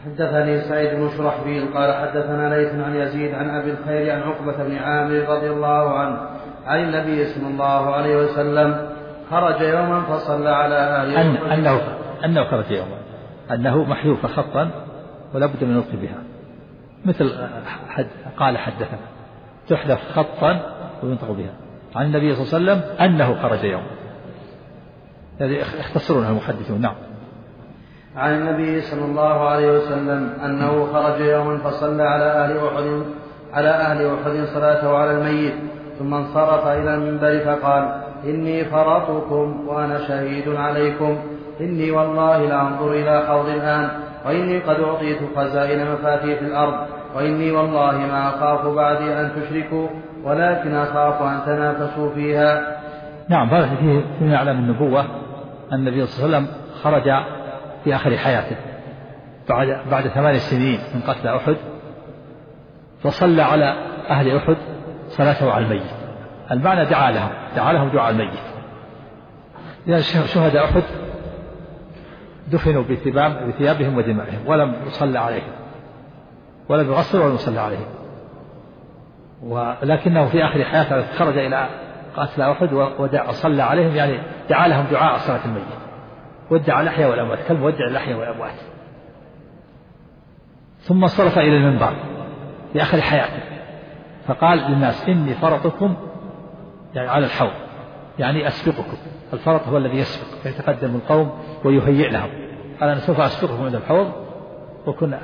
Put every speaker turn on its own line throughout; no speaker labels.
حدثني سعيد بن شرحبيل قال حدثنا ليث عن يزيد عن أبي الخير عن عقبة بن عامر رضي الله عنه عن النبي صلى الله عليه وسلم خرج يوما فصلى على أهل
أنه خرج يوما، أنه محذوف خطا ولا بد من النطق بها، مثل قال حدثنا تحذف خطا وينطق بها. عن النبي صلى الله عليه وسلم أنه خرج يوما، هذه اختصرونها المحدثون. نعم.
عن النبي صلى الله عليه وسلم أنه خرج يوما فصلى على أهل أحد صلاته على الميت، ثم انصرف إلى المنبر فقال: إني فرطكم وأنا شهيد عليكم، إني والله لأنظر إلى حوض الآن، وإني قد أعطيت خزائن مفاتيح الأرض، وإني والله ما أخاف بعدي أن تشركوا، ولكن أخاف أن تنافسوا فيها.
نعم. هذا فيه من أعلام النبوة أن النبي صلى الله عليه وسلم خرج في آخر حياته بعد 8 سنين من قتل أحد، فصلى على أهل أحد صلاته على الميت. المعنى دعا لهم دعاء الميت، لأن شهداء أحد دفنوا بثيابهم ودمائهم ولم يصلى عليهم، ولم يغسل ولم يصلى عليهم، ولكنه في آخر حياته خرج إلى قتل أحد وصلى عليهم، يعني دعا لهم دعاء صلاة الميت، ودع الأحياء والأموات كالمودع الأحياء والأموات. ثم انصرف إلى المنبر في آخر حياته فقال للناس: إني فرطكم، يعني على الحوض، يعني أسبقكم. الفرط هو الذي يسبق، يتقدم القوم ويهيئ لهم. قال: أنا سوف أسبقكم عند الحوض وكن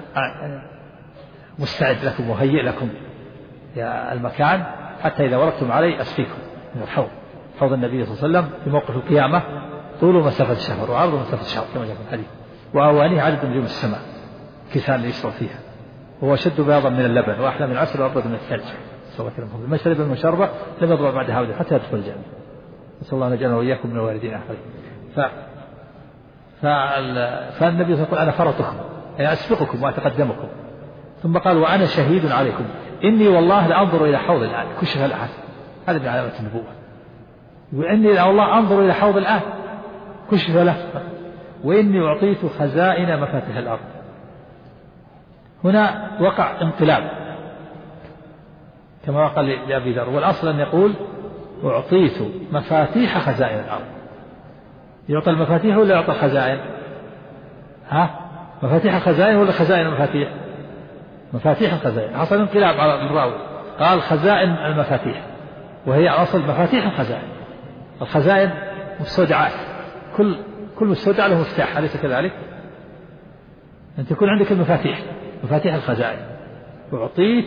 مستعد لكم وهيئ لكم يا المكان، حتى إذا وردتم علي أسقيكم من الحوض. حوض النبي صلى الله عليه وسلم في موقف القيامة طوله مسافة الشهر وعرضه مسافة الشهر كما جاء في الحديث، وأوانيه عدد نجوم السماء كسان يشرب فيها، وهو أشد بياضا من اللبن وأحلى من العسل وأبرد من الثلج. من شرب من شربة لم يضرب بعدها أبدا حتى يدخل الجنة. نسأل الله أن يجعلنا وإياكم من الوالدين آخرين. فالنبي صلى الله عليه وسلم: أنا فرطكم، يعني أسبقكم وأتقدمكم. ثم قال: وأنا شهيد عليكم، إني والله لأنظر إلى حوض الآن. كشف الآن، هذا من علامة النبوة. وإني والله أنظر إلى حوض الآن، كشف له. وإني أعطيت خزائن مفاتيح الأرض. هنا وقع انقلاب كما وقع لأبي ذر، والأصل أن يقول: أعطيت مفاتيح خزائن الأرض. يعطى المفاتيح ولا يعطى الخزائن؟ مفاتيح الخزائن ولا خزائن المفاتيح؟ مفاتيح الخزائن. حصل انقلاب على الراوي، قال خزائن المفاتيح، وهي أصل مفاتيح الخزائن. الخزائن مستودعات، كل مستودع له مفتاح، أليس كذلك؟ أن تكون عندك المفاتيح، مفاتيح الخزائن. وأعطيت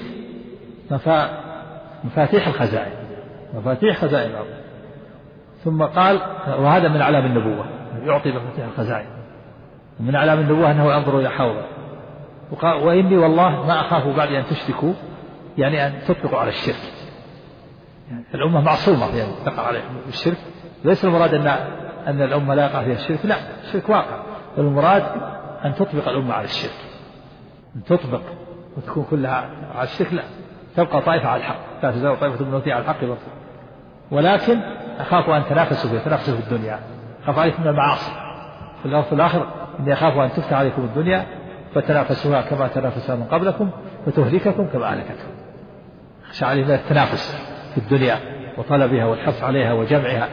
مفاتيح الخزائن، مفاتيح خزائن الأرض. ثم قال: وهذا من علام النبوة، يعطي مفاتيح الخزائن. ومن علام النبوة أنه ينظر إلى حوضه. وقال: وإني والله ما أخاف بعد أن تشركوا، يعني أن تطلقوا على الشرك. يعني الأمة معصومة يعني تقع عليهم الشرك، ليس المراد أن الأمة لا يقع فيها الشرك، لا، الشرك واقع، المراد أن تطبق الأمة على الشرك، أن تطبق وتكون كلها على الشرك، لا، تبقى طائفة على الحق، لا تزال طائفة من أمتي على الحق برضه. ولكن أخاف أن تنافسوا في الدنيا، أخاف عليكم من المعاصي في الآخر، إني أخاف أن تفتح عليكم الدنيا فتنافسوها كما تنافسها من قبلكم فتهلككم كما أهلكتكم. أخشى عليهم من التنافس في الدنيا وطلبها والحث عليها وجمعها،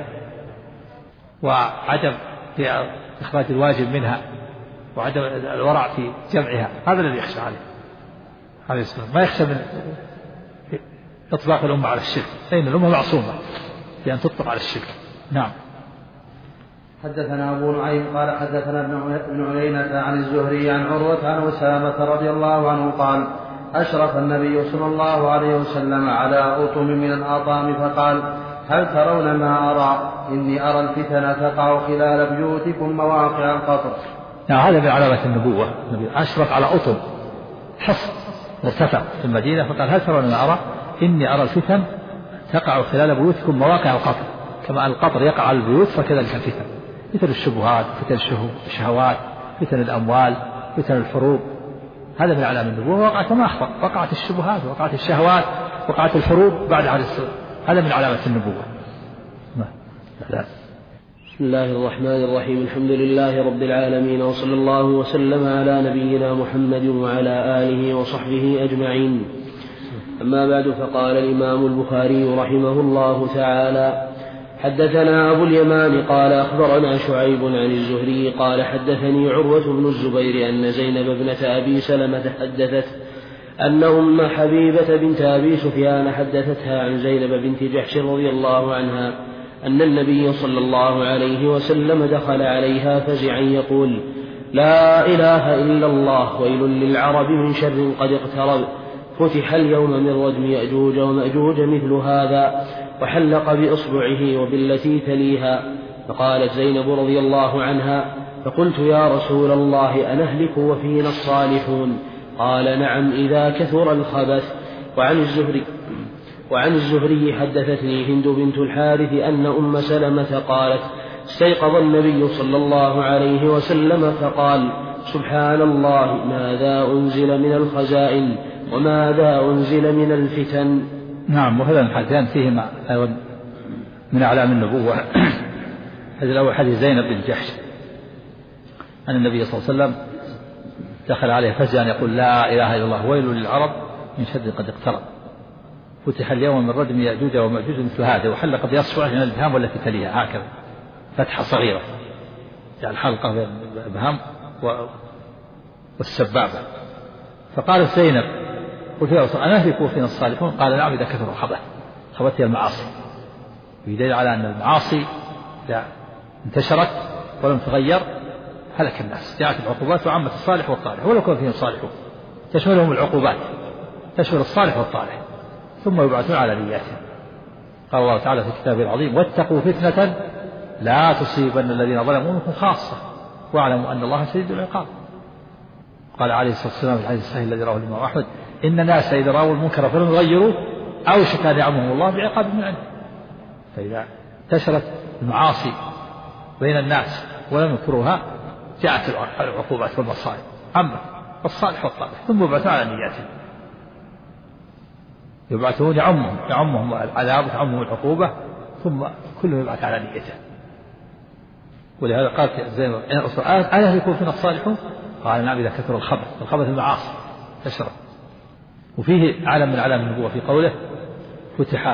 وعدم في إخراج الواجب منها، وعدم الورع في جمعها. هذا الذي يخشى عليه السلام، ما يخشى من إطلاق الأمة على الشرك، فإن الأمة معصومة بأن تطلق على الشرك. نعم.
حدثنا أبو نعيم قال حدثنا ابن عيينة عن الزهري عن عروة عن أسامة رضي الله عنه قال: أشرف النبي صلى الله عليه وسلم على أطم من الأطام فقال: هل ترون ما أرى؟ إني أرى الفتن تقع خلال بيوتكم مواقع القطر.
هذا من علامة النبوة. النبي أشرف على أطم، حصن مرتفع في المدينة، فقال: هل ترون ما أرى؟ إني أرى الفتن تقع خلال بيوتكم مواقع القطر. كما القطر يقع على البيوت فكذلك الفتن، فتن الشبهات، فتن الشهوات، فتن الأموال، فتن الحروب. هذا من علامة النبوة. وقعت ما أخطأ، وقعت الشبهات، وقعت الشهوات، وقعت الحروب بعد على السوء. هذا من علامة النبوة. لا.
بسم الله الرحمن الرحيم. الحمد لله رب العالمين، وصلى الله وسلم على نبينا محمد وعلى آله وصحبه أجمعين. أما بعد، فقال الإمام البخاري رحمه الله تعالى: حدثنا أبو اليمان قال أخبرنا شعيب عن الزهري قال حدثني عروة بن الزبير أن زينب ابنة أبي سلمة حدثت أن أم حبيبة بنت أبي سفيان حدثتها عن زينب بنت جحش رضي الله عنها أن النبي صلى الله عليه وسلم دخل عليها فزعا يقول: لا إله إلا الله، ويل للعرب من شر قد اقترب، فتح اليوم من ردم يأجوج ومأجوج مثل هذا، وحلق بإصبعه وبالتي تليها. فقالت زينب رضي الله عنها: فقلت: يا رسول الله، أنهلك وفينا الصالحون؟ قال: نعم، إذا كثر الخبث. وعن الزهري حدثتني هند بنت الحارث أن أم سلمة قالت: استيقظ النبي صلى الله عليه وسلم فقال: سبحان الله، ماذا أنزل من الخزائن وماذا أنزل من الفتن.
نعم. وهذا الحديثان فيهما أيضا من أعلام النبوة. الحديث الأول حديث زينب بن جحش أن النبي صلى الله عليه وسلم دخل عليه فزعا يقول: لا إله إلا الله، ويل للعرب من شر قد اقترب، فتح اليوم من ردم يأجوج ومأجوج مثل هذا، وحلق بأصبعه من الإبهام والتي تليها، هكذا فتحة صغيرة، يعني الحلقة بين الإبهام والسبابة. فقالت زينب: قلت: يا رسول الله، أنهلك وفينا الصالحون؟ قال: نعم، إذا كثر الخبث. خبث هي المعاصي، يدل على أن المعاصي إذا انتشرت ولم تغير هلك الناس، جاءت العقوبات وعمت الصالح والطالح، ولو كان فيهم صالحون تشملهم العقوبات، تشمل الصالح والطالح، ثم يبعثون على نياتهم. قال الله تعالى في كتابه العظيم: واتقوا فتنة لا تصيبن الذين ظلموا منكم خاصة واعلموا أن الله شديد العقاب. قال عليه الصلاة والسلام في الحديث الصحيح الذي رواه الإمام أحمد: إن الناس إذا رأوا المنكر فلم يغيروا أوشك أن يعمهم الله بعقاب من عنده. فإذا انتشرت المعاصي بين الناس ولم ينكروها جاءت العقوبات والمصائب، عمت الصالح والطالح، ثم يبعثون على نياتهم، يبعثون يعمهم العذاب وتعمهم العقوبة، ثم كلهم يبعث على نيته. ولهذا قالت زينب: ألا يكون فينا الصالحون؟ قال: نعم، إذا كثر الخبث المعاصي تشرب. وفيه علم من علام النبوة في قوله: فتح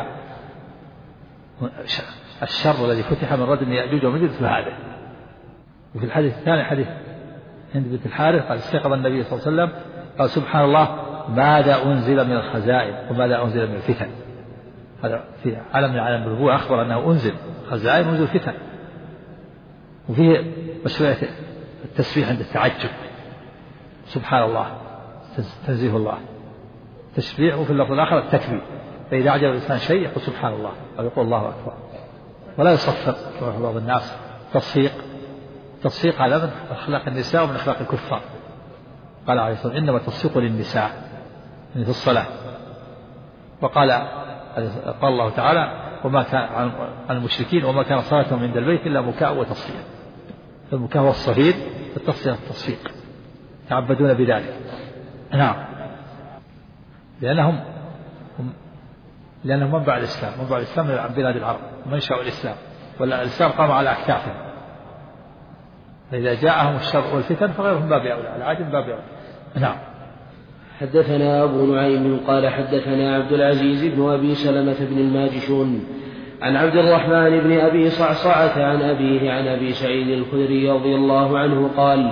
الشر الذي فتح من ردم يأجوج ومأجوج مثل هذا. وفي الحديث الثاني حديث هند بنت الحارث قال: استيقظ النبي صلى الله عليه وسلم قال: سبحان الله، ماذا أنزل من الخزائن وماذا أنزل من الفتن. هذا في علم من علام النبوة، أخبر أنه أنزل خزائن وأنزل فتن. وفيه مشروعية التسبيح عند التعجب، سبحان الله، تنزيه الله، تسبيح. وفي اللفظ الآخر التكبير، فإذا أعجب الإنسان شيء يقول سبحان الله أو يقول الله أكبر، ولا يصفر كما بعض الناس تصفيق هذا من أخلاق النساء ومن أخلاق الكفار. قال عليه الصلاة والسلام: إنما التصفيق للنساء في الصلاة. وقال الله تعالى: وما كان عن المشركين وما كان صلاتهم عند البيت إلا مكاء وتصفيق. المكاء هو الصفير، التصفيق التصفيق، تعبدون بذلك. نعم، لأنهم منبع الإسلام من بلاد العرب، منشأ الإسلام، والإسلام قام على أكتافهم، فإذا جاءهم الشر والفتن فغيرهم باب أولى، العاجم باب أولى. نعم.
حدثنا أبو نعيم قال حدثنا عبد العزيز بن أبي سلمة بن الماجشون عن عبد الرحمن بن أبي صعصعة عن أبيه عن أبي سعيد الخدري رضي الله عنه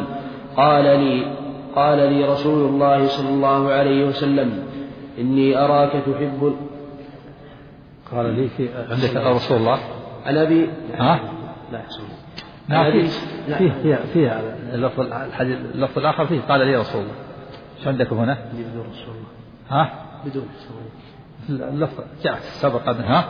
قال لي رسول الله صلى الله عليه وسلم: إني أراك تحب.
قال لي في عندك رسول الله
عن أبي
فيه اللفظ الآخر فيه قال لي رسول الله. شو عندكم هنا؟
بدون رسول الله. بدون
اللفظ جاء سبق منها.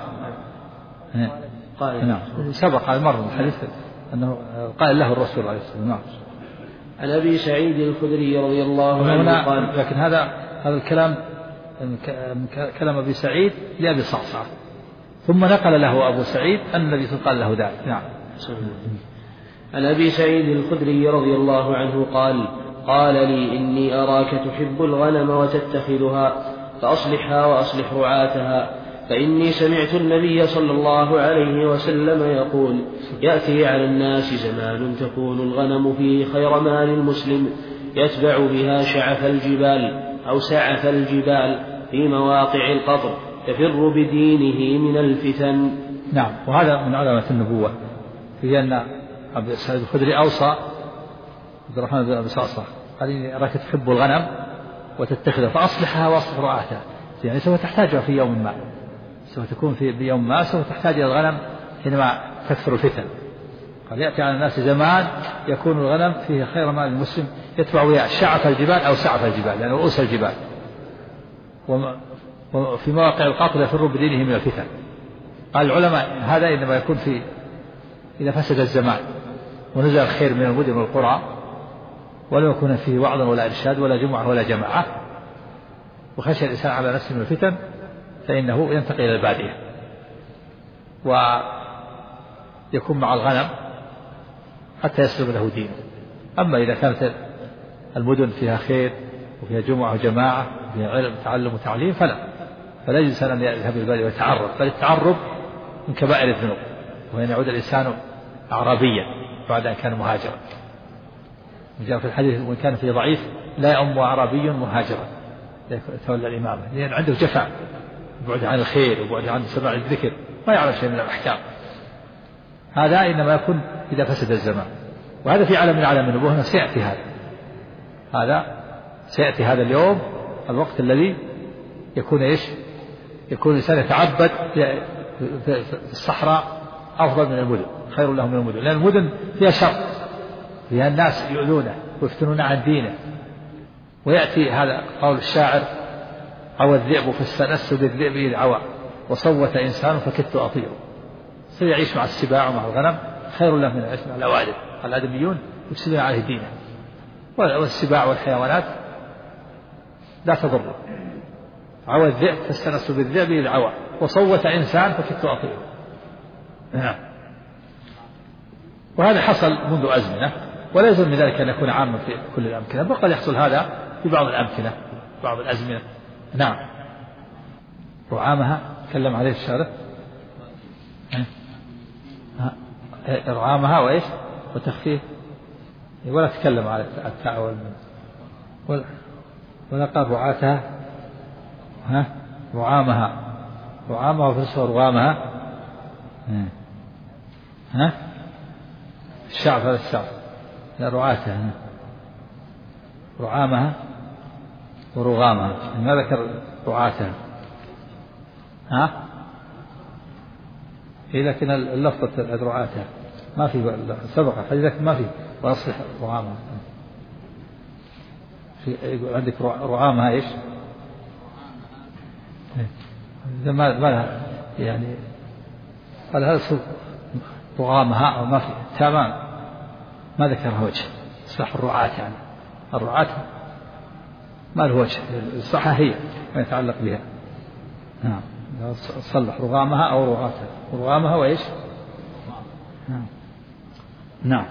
قال
نعم، سبق على مرة الحديث أنه قال له الرسول عليه الصلاة والسلام.
عن أبي سعيد الخدري رضي الله عنه قال.
لكن هذا الكلام كلام أبي سعيد لأبي صعصعة، ثم نقل له أبو سعيد أن النبي صلى الله عليه وسلم قال له ذلك. نعم.
عن أبي سعيد الخدري رضي الله عنه قال لي: إني أراك تحب الغنم وتتخذها، فأصلحها وأصلح رعاتها، فإني سمعت النبي صلى الله عليه وسلم يقول: يأتي على الناس زمان تكون الغنم فيه خير مال المسلم يتبع بها شعف الجبال أو سعف الجبال في مواقع القطر تفر بدينه من الفتن.
نعم. وهذا من علامة النبوة في أن عبد السعيد الخدري أوصى عبد الرحمن بن أبي صعصع قال: إني أراك تحب الغنم وتتخذها فأصلحها وأصلح رعاتها، يعني سوف تحتاجها في يوم ما، سوف تكون في يوم ما سوف تحتاج إلى الغنم حينما تكثر الفتن. قال: يأتي على الناس زمان يكون الغنم فيه خير مال المسلم يتبع بها شعف الجبال أو سعف الجبال يعني رؤوس الجبال، وفي مواقع القطر يفر بدينه من الفتن. قال العلماء: هذا إنما يكون إذا فسد الزمان ونزل الخير من المدن والقرى ولم يكن فيه وعظ ولا إرشاد ولا جمعة ولا جماعة وخشى الإنسان على نفسه من الفتن فإنه ينتقل إلى البادية ويكون مع الغنم حتى يسلم له دينه. أما إذا كانت المدن فيها خير وفيها جمعة وجماعة وفيها علم وتعلم وتعليم فلا يجوز أن يذهب إلى البادية ويتعرب، بل التعرب من كبائر الذنوب، وأن يعود الإنسان أعرابيا بعد أن كان مهاجرا. وجاء في الحديث: وإن كان فيه ضعيف لا يؤم أعرابي مهاجرا يتولى الإمامة، لأن عنده جفاء وبعد عن الخير وبعد عن سماع الذكر ما يعرف شيء من الأحكام. هذا إنما يكون إذا فسد الزمان، وهذا في عالم من عالم النبوة سيأتي سيأتي هذا اليوم الوقت الذي يكون يكون الإنسان يتعبد في الصحراء أفضل من المدن، خير له من المدن، لأن المدن فيها شر، فيها الناس يؤذونه ويفتنون عن دينه. ويأتي هذا قول الشاعر: عوى الذئب فاستأنست بالذئب إذ عوى وصوت إنسان فكدت أطيره. سيعيش مع السباع ومع الغنم خير له من العيش مع الأوادم. الآدميون يفسدون عليه دينه، والسباع والحيوانات لا تضره. عوى الذئب فاستأنست بالذئب إذ عوى وصوت إنسان فكدت أطيره. وهذا حصل منذ أزمنة، ولا يلزم من ذلك أن يكون عاما في كل الأمكنة، بل قد يحصل هذا في بعض الأمكنة بعض الأزمنة. نعم. رعامها تكلم عليه الشارع، رعامها وإيش وتخفيف، ولا تكلم على التاء ولا قال رعاتها، رعامها وفسر رعامها الشعب، هذا الشعب رعاتها رعامها ورغامها، ما ذكر رعاتها لكن اللفظة رعاتها ما في سبق لكن ما في وأصلح رعامها. يقول عندك رعامها إيش ما لها يعني، قال هذا رغامها أو ما في تمام ما ذكرها وجه إصلاح الرعاة، يعني الرعاة ما له وجه، الصحة هي ما يتعلق بها. نعم. صلح رغامها أو رعاتها، رغامها وإيش. نعم.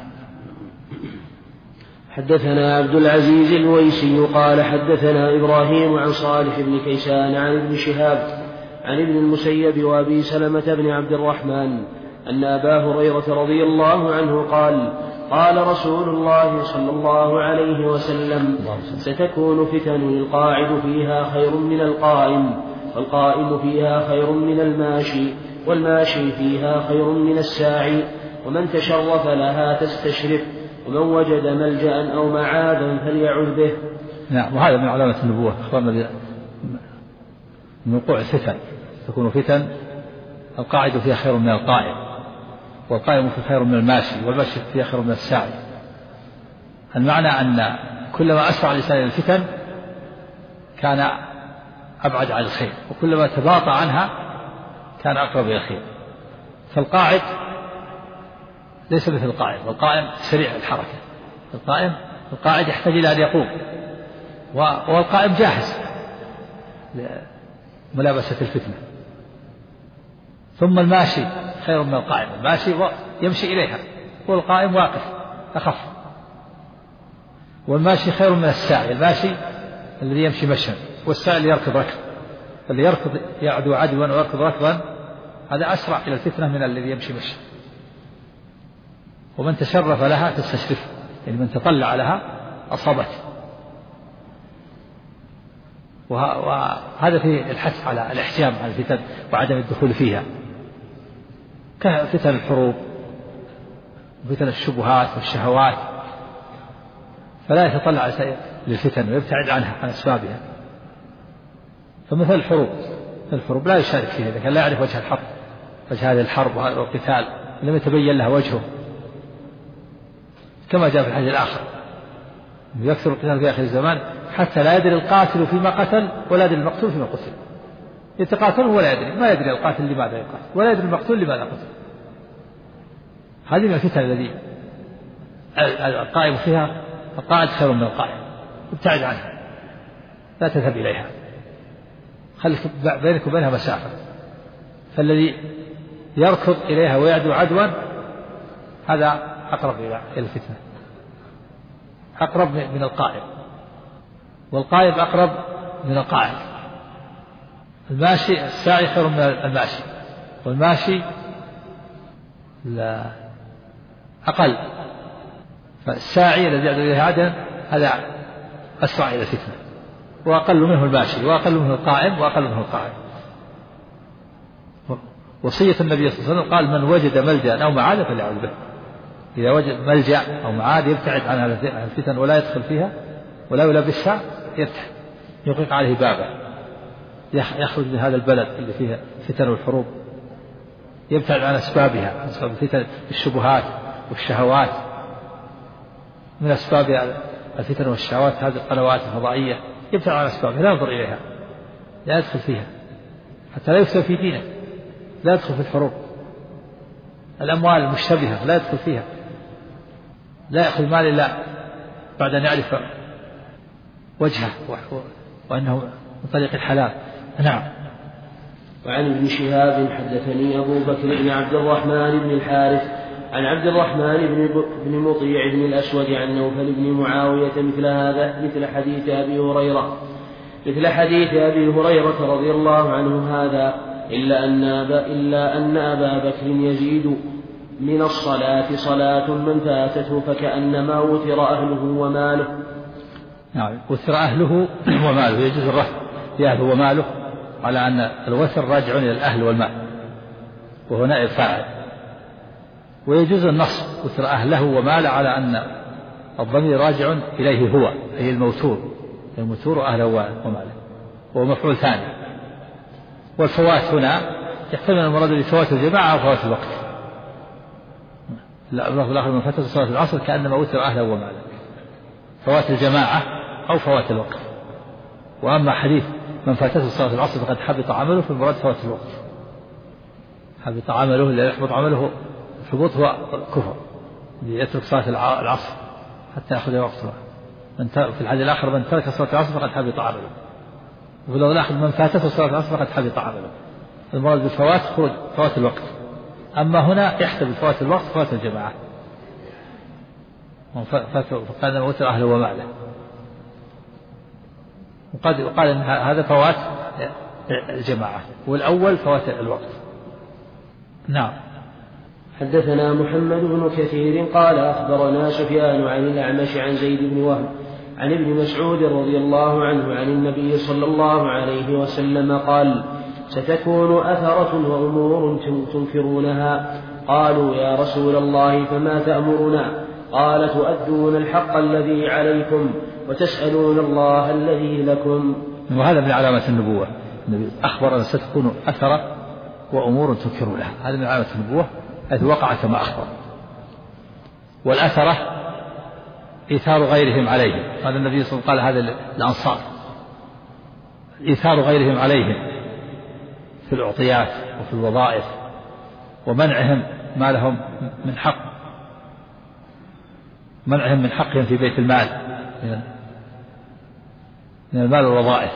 حدثنا عبد العزيز الويسي قال حدثنا إبراهيم عن صالح بن كيسان عن ابن شهاب عن ابن المسيب وأبي سلمة بن عبد الرحمن أن أبا هريرة رضي الله عنه قال: قال رسول الله صلى الله عليه وسلم: ستكون فتن القاعد فيها خير من القائم، والقائم فيها خير من الماشي، والماشي فيها خير من الساعي، ومن تشرف لها تستشرف، ومن وجد ملجأ أو معاذا فليعذ به.
نعم. وهذا من علامة النبوة أخبرنا من وقوع الفتن، تكون فتن القاعد فيها خير من القائم، والقائم فيه خير من الماشي، والماشي فيها خير من الساعي. المعنى أن كلما أسرع الإنسان إلى الفتن كان أبعد عن الخير، وكلما تباطأ عنها كان أقرب إلى الخير. فالقاعد ليس مثل القائم، والقائم سريع الحركة. القاعد يحتاج إلى أن يقوم، والقائم جاهز لملابسة الفتنة. ثم الماشي خير من القائم، الماشي يمشي إليها، والقائم واقف أخف. والماشي خير من الساعي، الماشي الذي يمشي مشيا، والساعي اللي يركب ركب. فاللي يركض يعدو عدوا ويركض ركضا هذا أسرع إلى الفتنة من الذي يمشي مشي. ومن تشرف لها تستشرف، يعني من تطلع لها أصابته. وهذا فيه الحث على الإحجام على الفتن وعدم الدخول فيها، كفتن الحروب وفتن الشبهات والشهوات، فلا يتطلع للفتن ويبتعد عنها عن أسبابها. فمثل الحروب لا يشارك فيها إذا كان لا يعرف وجه الحق، وجه هذه الحرب والقتال لم يتبين له وجهه، كما جاء في الحديث الآخر يكثر القتال في آخر الزمان حتى لا يدري القاتل فيما قتل ولا يدري المقتول فيما قتل. يتقاتل ولا يدري، ما يدري القاتل لماذا يقاتل ولا يدري المقتول لماذا قتل. هذه من الفتن الذي القائم فيها القاعد خير من القائم، ابتعد عنها لا تذهب إليها، خليك بينك وبينها مسافة. فالذي يركض إليها ويعدو عدوا هذا أقرب إلى الفتنة، أقرب من القائم، والقائم أقرب من القاعد. الماشي الساعي خير من الماشي، والماشي لا أقل. فالساعي الذي يعدو إليه عدوا هذا أسرع إلى الفتنة، وأقل منه الماشي، وأقل منه القائم، وأقل منه القاعد. وصية النبي صلى الله عليه وسلم قال من وجد ملجأ أو معاد فليعوذ به. إذا وجد ملجأ أو معاد يبتعد عن الفتن ولا يدخل فيها ولا يلبسها، يرتاح يغلق عليه بابه، يخرج من هذا البلد اللي فيه فتن والحروب، يبتعد عن أسبابها، عن أسباب الفتن الشبهات والشهوات. من أسباب الفتن والشهوات هذه القنوات الفضائية، يبتعد عن أسبابها لا ينظر إليها، لا يدخل فيها حتى لا يفسد في دينه، لا يدخل في الحروب. الأموال المشتبهة لا يدخل فيها، لا يأخذ مال إلا بعد أن يعرف وجهه وأنه من طريق الحلال. نعم.
وعن ابن شهاب حدثني أبو بكر بن عبد الرحمن بن الحارث عن عبد الرحمن بن مطيع بن الأسود عن نوفل بن معاوية مثل حديث أبي هريرة رضي الله عنه هذا، إلا أن أبا بكر يزيد من الصلاة صلاة من فاتته فكأنما وتر أهله وماله.
نعم، وتر أهله وماله، يجوز الرفع لأهله وماله على أن الوتر راجع إلى الأهل والمال وهو نائب فاعل، ويجوز النصب وتر أهله وماله على أن الضمير راجع إليه هو، أي الموتور أهله وماله، وهو مفعول ثاني. والفوات هنا يحتمل المراد بفوات الجماعة أو فوات الوقت. لا، الله الآخر من فترة صلاة العصر كأنما وتر أهله وماله، فوات الجماعة أو فوات الوقت. وأما حديث من فاتته صلاة العصر فقد حبط عمله، في المراد فوات الوقت. حبط عمله، اللي يحبط عمله الحبوط هو كفر، اللي يترك صلاة العصر حتى يأخذ وقتها. في الحديث الآخر من ترك صلاة العصر فقد حبط عمله، وفي الآخر من فاتته صلاة العصر فقد حبط عمله. المراد بالفوات فوات الوقت. أما هنا يحتمل فوات الوقت فوات الجماعة، فقال وتر أهله وماله. وقال إن هذا فوات الجماعة، والأول فوات الوقت. نعم.
حدثنا محمد بن كثير قال أخبرنا سفيان عن الأعمش عن زيد بن وهب عن ابن مسعود رضي الله عنه عن النبي صلى الله عليه وسلم قال ستكون أثرة وأمور تنكرونها. قالوا يا رسول الله فما تأمرنا؟ قال تؤدون الحق الذي عليكم وتسألون الله الذي لكم.
وهذا من علامة النبوة، النبي أخبر أن ستكون أثرة وأمور تنكرونها، هذا من علامة النبوة التي وقع كما أخبر. والأثرة إيثار غيرهم عليهم، هذا النبي صلى الله عليه وسلم قال هذا الأنصار، إيثار غيرهم عليهم في الأعطيات وفي الوظائف، ومنعهم ما لهم من حق، منعهم من حقهم في بيت المال من المال والوظائف.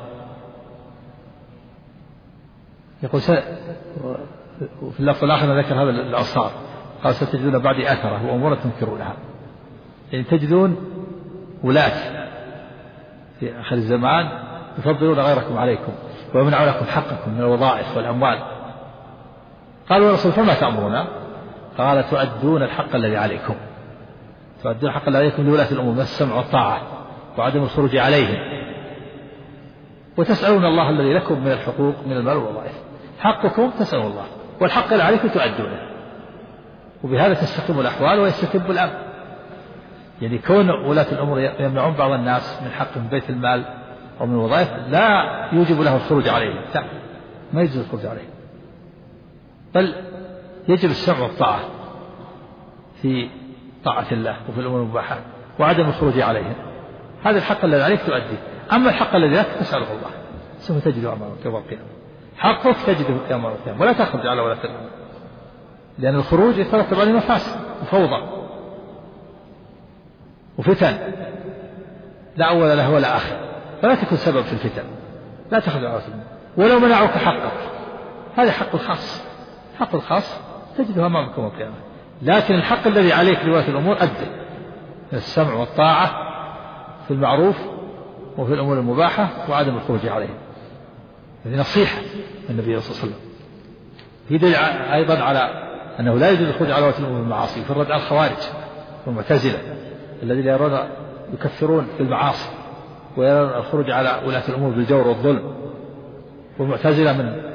يقول وفي اللفظ الآخر ذكر هذا الأنصار قال ستجدون بعدي أثرة وأمور تنكرونها، يعني تجدون ولاة في آخر الزمان يفضلون غيركم عليكم ويمنعونكم حقكم من الوظائف والأموال. قالوا يا رسول فما تأمرنا؟ قال تؤدون الحق الذي عليكم، تؤدون الحق الذي عليكم لولاة الأمور من السمع والطاعة وعدم الخروج عليهم، وتسألون الله الذي لكم من الحقوق من المال والوظائف. حقكم تسألون الله، والحق الذي عليكم تؤدونه، وبهذا تستقيم الأحوال ويستتب الأمر. يعني كون ولاة الأمور يمنعون بعض الناس من حق من بيت المال أو من الوظائف لا يوجب له الخروج عليهم، لا، ما يجوز الخروج عليهم، بل يجب السمع والطاعة في طاعة الله وفي الأمور المباحة وعدم الخروج عليهم. هذا الحق الذي عليك تؤدي. أما الحق الذي لك تسأله الله، سوف تجده أمامك يوم القيامة، حقك تجده يوم القيامة، ولا تخرج على ولاة الأمور، لأن الخروج يترتب عليه مفاسد وفوضى وفتن لا أول له ولا آخر، فلا تكون سبب في الفتن، لا تخرج على ولاة الأمور. ولو منعوك حقك، هذا حق الخاص، حق الخاص تجده أمامك يوم القيامة. لكن الحق الذي عليك لولاة الأمور أدى السمع والطاعة في المعروف وفي الأمور المباحة وعدم الخروج عليهم. هذه نصيحة النبي صلى الله عليه وسلم. في دليل أيضا على أنه لا يجوز الخروج على ولاة الأمور بالمعاصي، في الرد على الخوارج والمعتزلة الذين يرون يكفرون بالمعاصي ويرون الخروج على ولاة الأمور بالجور والظلم. والمعتزلة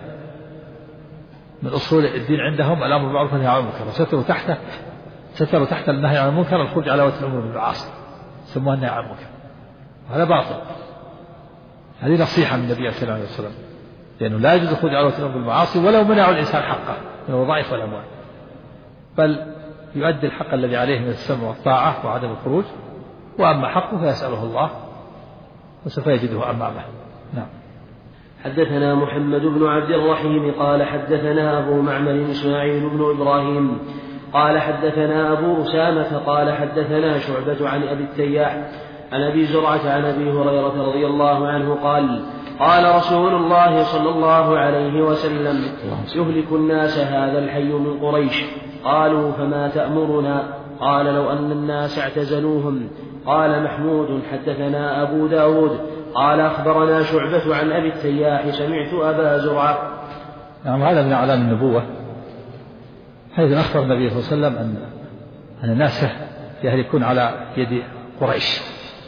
من أصول الدين عندهم الأمر بالمعروف والنهي عن المنكر، ستروا تحت النهي عن المنكر الخروج على ولاة الأمور بالمعاصي، سموها النهي عن المنكر، وهذا باطل. هذه نصيحة من النبي صلى الله عليه وسلم، لأنه لا يجوز الخروج على ولاة الأمور بالمعاصي ولو منعوا الإنسان حقه من الوظائف والأموال، بل يؤدي الحق الذي عليه من السمع والطاعة وعدم الخروج، وأما حقه فيسأله الله وسوف يجده أمامه. نعم.
حدثنا محمد بن عبد الرحيم قال حدثنا أبو معمر إسماعيل بن إبراهيم قال حدثنا أبو أسامة قال حدثنا شعبة عن أبي التياح عن أبي زرعة عن أبي هريرة رضي الله عنه قال قال رسول الله صلى الله عليه وسلم يهلك الناس هذا الحي من قريش. قالوا فما تأمرنا؟ قال لو أن الناس اعتزلوهم. قال محمود حدثنا أبو داود قال أخبرنا شعبة عن أبي التياح سمعت أبا زرعة.
نعم. هذا من أعلام النبوة، حيث أخبر النبي صلى الله عليه وسلم أن الناس يهلكون على يد قريش.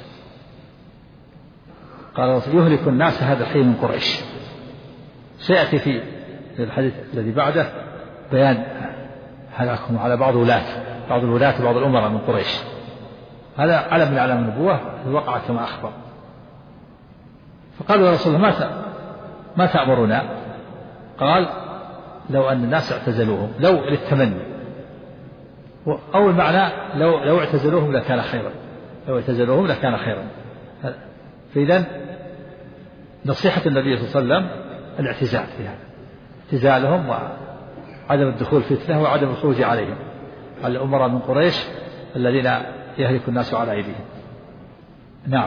قال يهلك الناس هذا الحي من قريش. سيأتي في الحديث الذي بعده بيان هلاكهم على بعض الولاة وبعض الأمراء من قريش. هذا علم من أعلام النبوة وقع كما أخبر. فقالوا يا رسول الله ما تأمرنا؟ قال لو أن الناس اعتزلوهم، لو للتمني، أو المعنى لو اعتزلوهم لكان خيرا، لو اعتزلوهم لكان خيرا. فإذا نصيحة النبي صلى الله عليه وسلم الاعتزال فيها، اعتزالهم وعدم الدخول في فتنة وعدم الخروج عليهم، على الأمراء من قريش الذين يهلك الناس على أيديهم. نعم.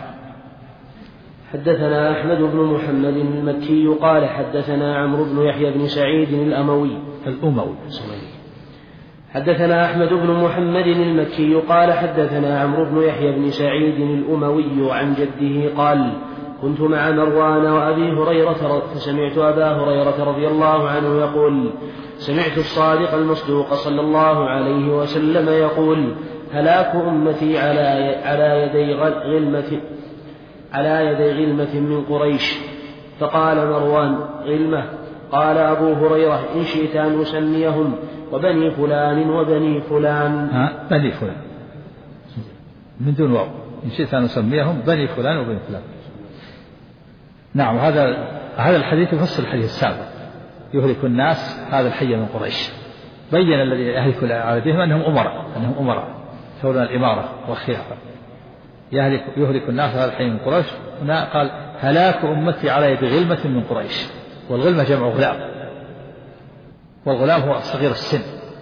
حدثنا أحمد بن محمد المكي قال حدثنا عمرو بن يحيى بن سعيد الأموي. حدثنا أحمد بن محمد المكي قال حدثنا عمرو بن يحيى بن سعيد الأموي عن جده قال كنت مع مروان وأبي هريرة فسمعت أبا هريرة رضي الله عنه يقول سمعت الصادق المصدوق صلى الله عليه وسلم يقول هلاك أمتي على يدي غلمة من قريش. فقال مروان غلمة؟ قال أبو هريرة إن شئت أن أسميهم وبني فلان وبني فلان.
بني فلان من دون واو، إن شئت أن أسميهم بني فلان وبني فلان. نعم. هذا الحديث يفسر الحديث السابق، يهلك الناس هذا الحي من قريش. بين الذي يهلك على يديهم أنهم أمراء يثورون الإمارة والخلافة. يهلك الناس هذا الحي من قريش. هنا قال هلاك أمتي على يد غلمة من قريش، والغلمة جمع غلام، والغلام هو صغير السن،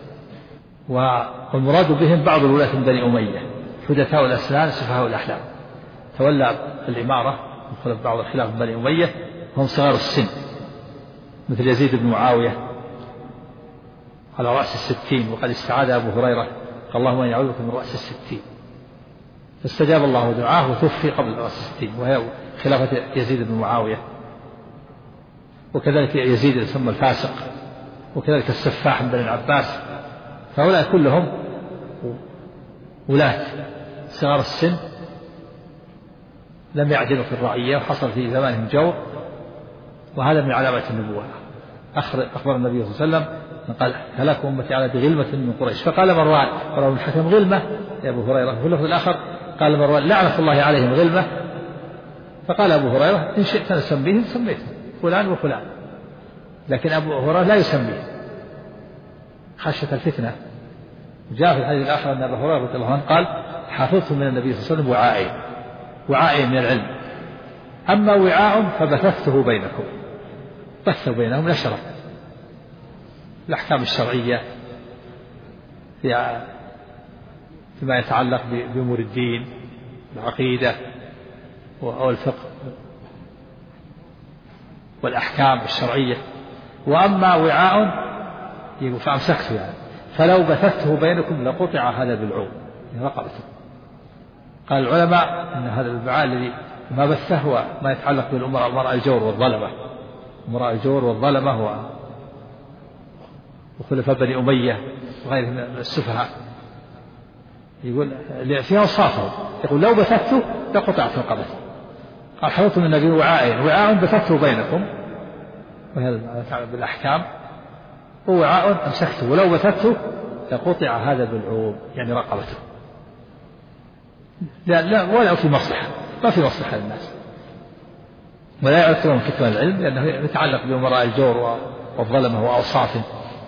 والمراد بهم بعض الولاة من بني أمية حدثاء الأسنان سفهاء الأحلام، تولى الإمارة وخلف بعض الخلاف من بني أمية وهم صغار السن، مثل يزيد بن معاوية على رأس 60، وقد استعاذ أبو هريرة قال اللهم إني أعوذ بك من رأس 60. فاستجاب الله دعاه وتوفي قبل رأس 60 وهي خلافة يزيد بن معاوية. وكذلك يزيد ثم الفاسق، وكذلك السفاح بن العباس. فهؤلاء كلهم ولاة صغار السن لم يعدلوا في الرعية وحصل في زمانهم جور، وهذا من علامات النبوة. أخبر النبي صلى الله عليه وسلم قال هلك أمتي على بغلمة من قريش. فقال مروان بن الحكم غلمة يا أبو هريرة. في اللفظ الآخر قال مروان لعنة الله عليهم غلمة. فقال أبو هريرة إن شئت نسميهم سميتهم فلان وفلان، لكن أبو هريرة لا يسميه خشية الفتنة. وجاء في الحديث الآخر أن أبو هريرة رضي الله عنه قال حفظت من النبي صلى الله عليه وسلم وعاء من العلم، أما وعاء فبثثته بينكم. بثوا بينهم نشرة الأحكام الشرعية فيما يتعلق بأمور الدين العقيدة والفقه والأحكام الشرعية. وأما وعاء يقول فأمسكته يعني فلو بثثته بينكم لقطع هذا بالعوم رقبته. قال العلماء أن هذا الوعاء الذي ما بثه هو ما يتعلق بالأمراء أمراء الجور والظلمة، أمراء الجور والظلمة وخلفاء بني أمية وغيرهم من السفهاء. يقول في أوصافه يقول لو بثثته لقطعت رقبته. قال حفظت من النبي وعاء بثثته بينكم وهذا يتعلق بالأحكام، ووعاء أمسكته ولو بثثته لقطع هذا بالعوم يعني رقبته. لا ولا في مصلحة، ما في مصلحة للناس، ولا يعرفون كتمان العلم لأنه يتعلق بأمراء الجور والظلمة وأوصافهم.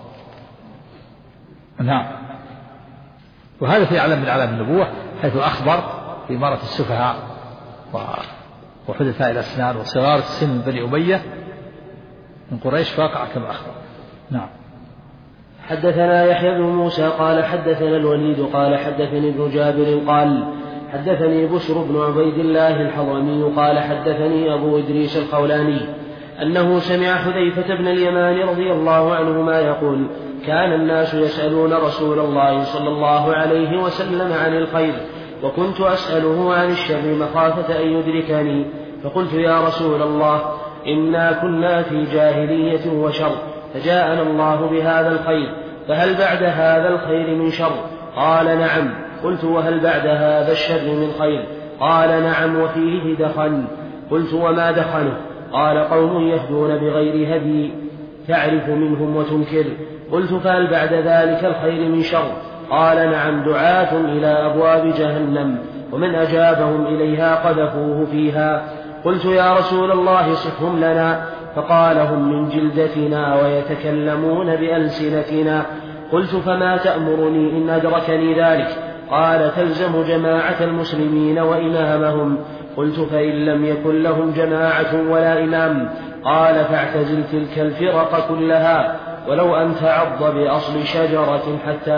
نعم. وهذا في علم من أعلام النبوة حيث أخبر في إمارة السفهاء وحدثاء الأسنان وصغار السن من بني أمية من قريش فاقع كما أخبر. نعم.
حدثنا يحيى بن موسى قال حدثنا الوليد قال حدثني ابن جابر قال حدثني بشر بن عبيد الله الحضرمي قال حدثني أبو إدريس الخولاني أنه سمع حذيفة بن اليمان رضي الله عنهما يقول كان الناس يسألون رسول الله صلى الله عليه وسلم عن الخير وكنت أسأله عن الشر مخافة أن يدركني، فقلت يا رسول الله إنا كنا في جاهلية وشر فجاءنا الله بهذا الخير، فهل بعد هذا الخير من شر؟ قال نعم. قلت وهل بعد هذا الشر من خير؟ قال نعم وفيه دخن. قلت وما دخنه؟ قال قوم يهدون بغير هدي تعرف منهم وتنكر. قلت فهل بعد ذلك الخير من شر؟ قال نعم دعاة إلى أبواب جهنم ومن أجابهم إليها قذفوه فيها. قلت يا رسول الله صفهم لنا، فقال هم من جلدتنا ويتكلمون بألسنتنا. قلت فما تأمرني إن أدركني ذلك؟ قال تلزم جماعة المسلمين وإمامهم. قلت فإن لم يكن لهم جماعة ولا إمام؟ قال فاعتزل تلك الفرق كلها ولو أن تعض بأصل شجرة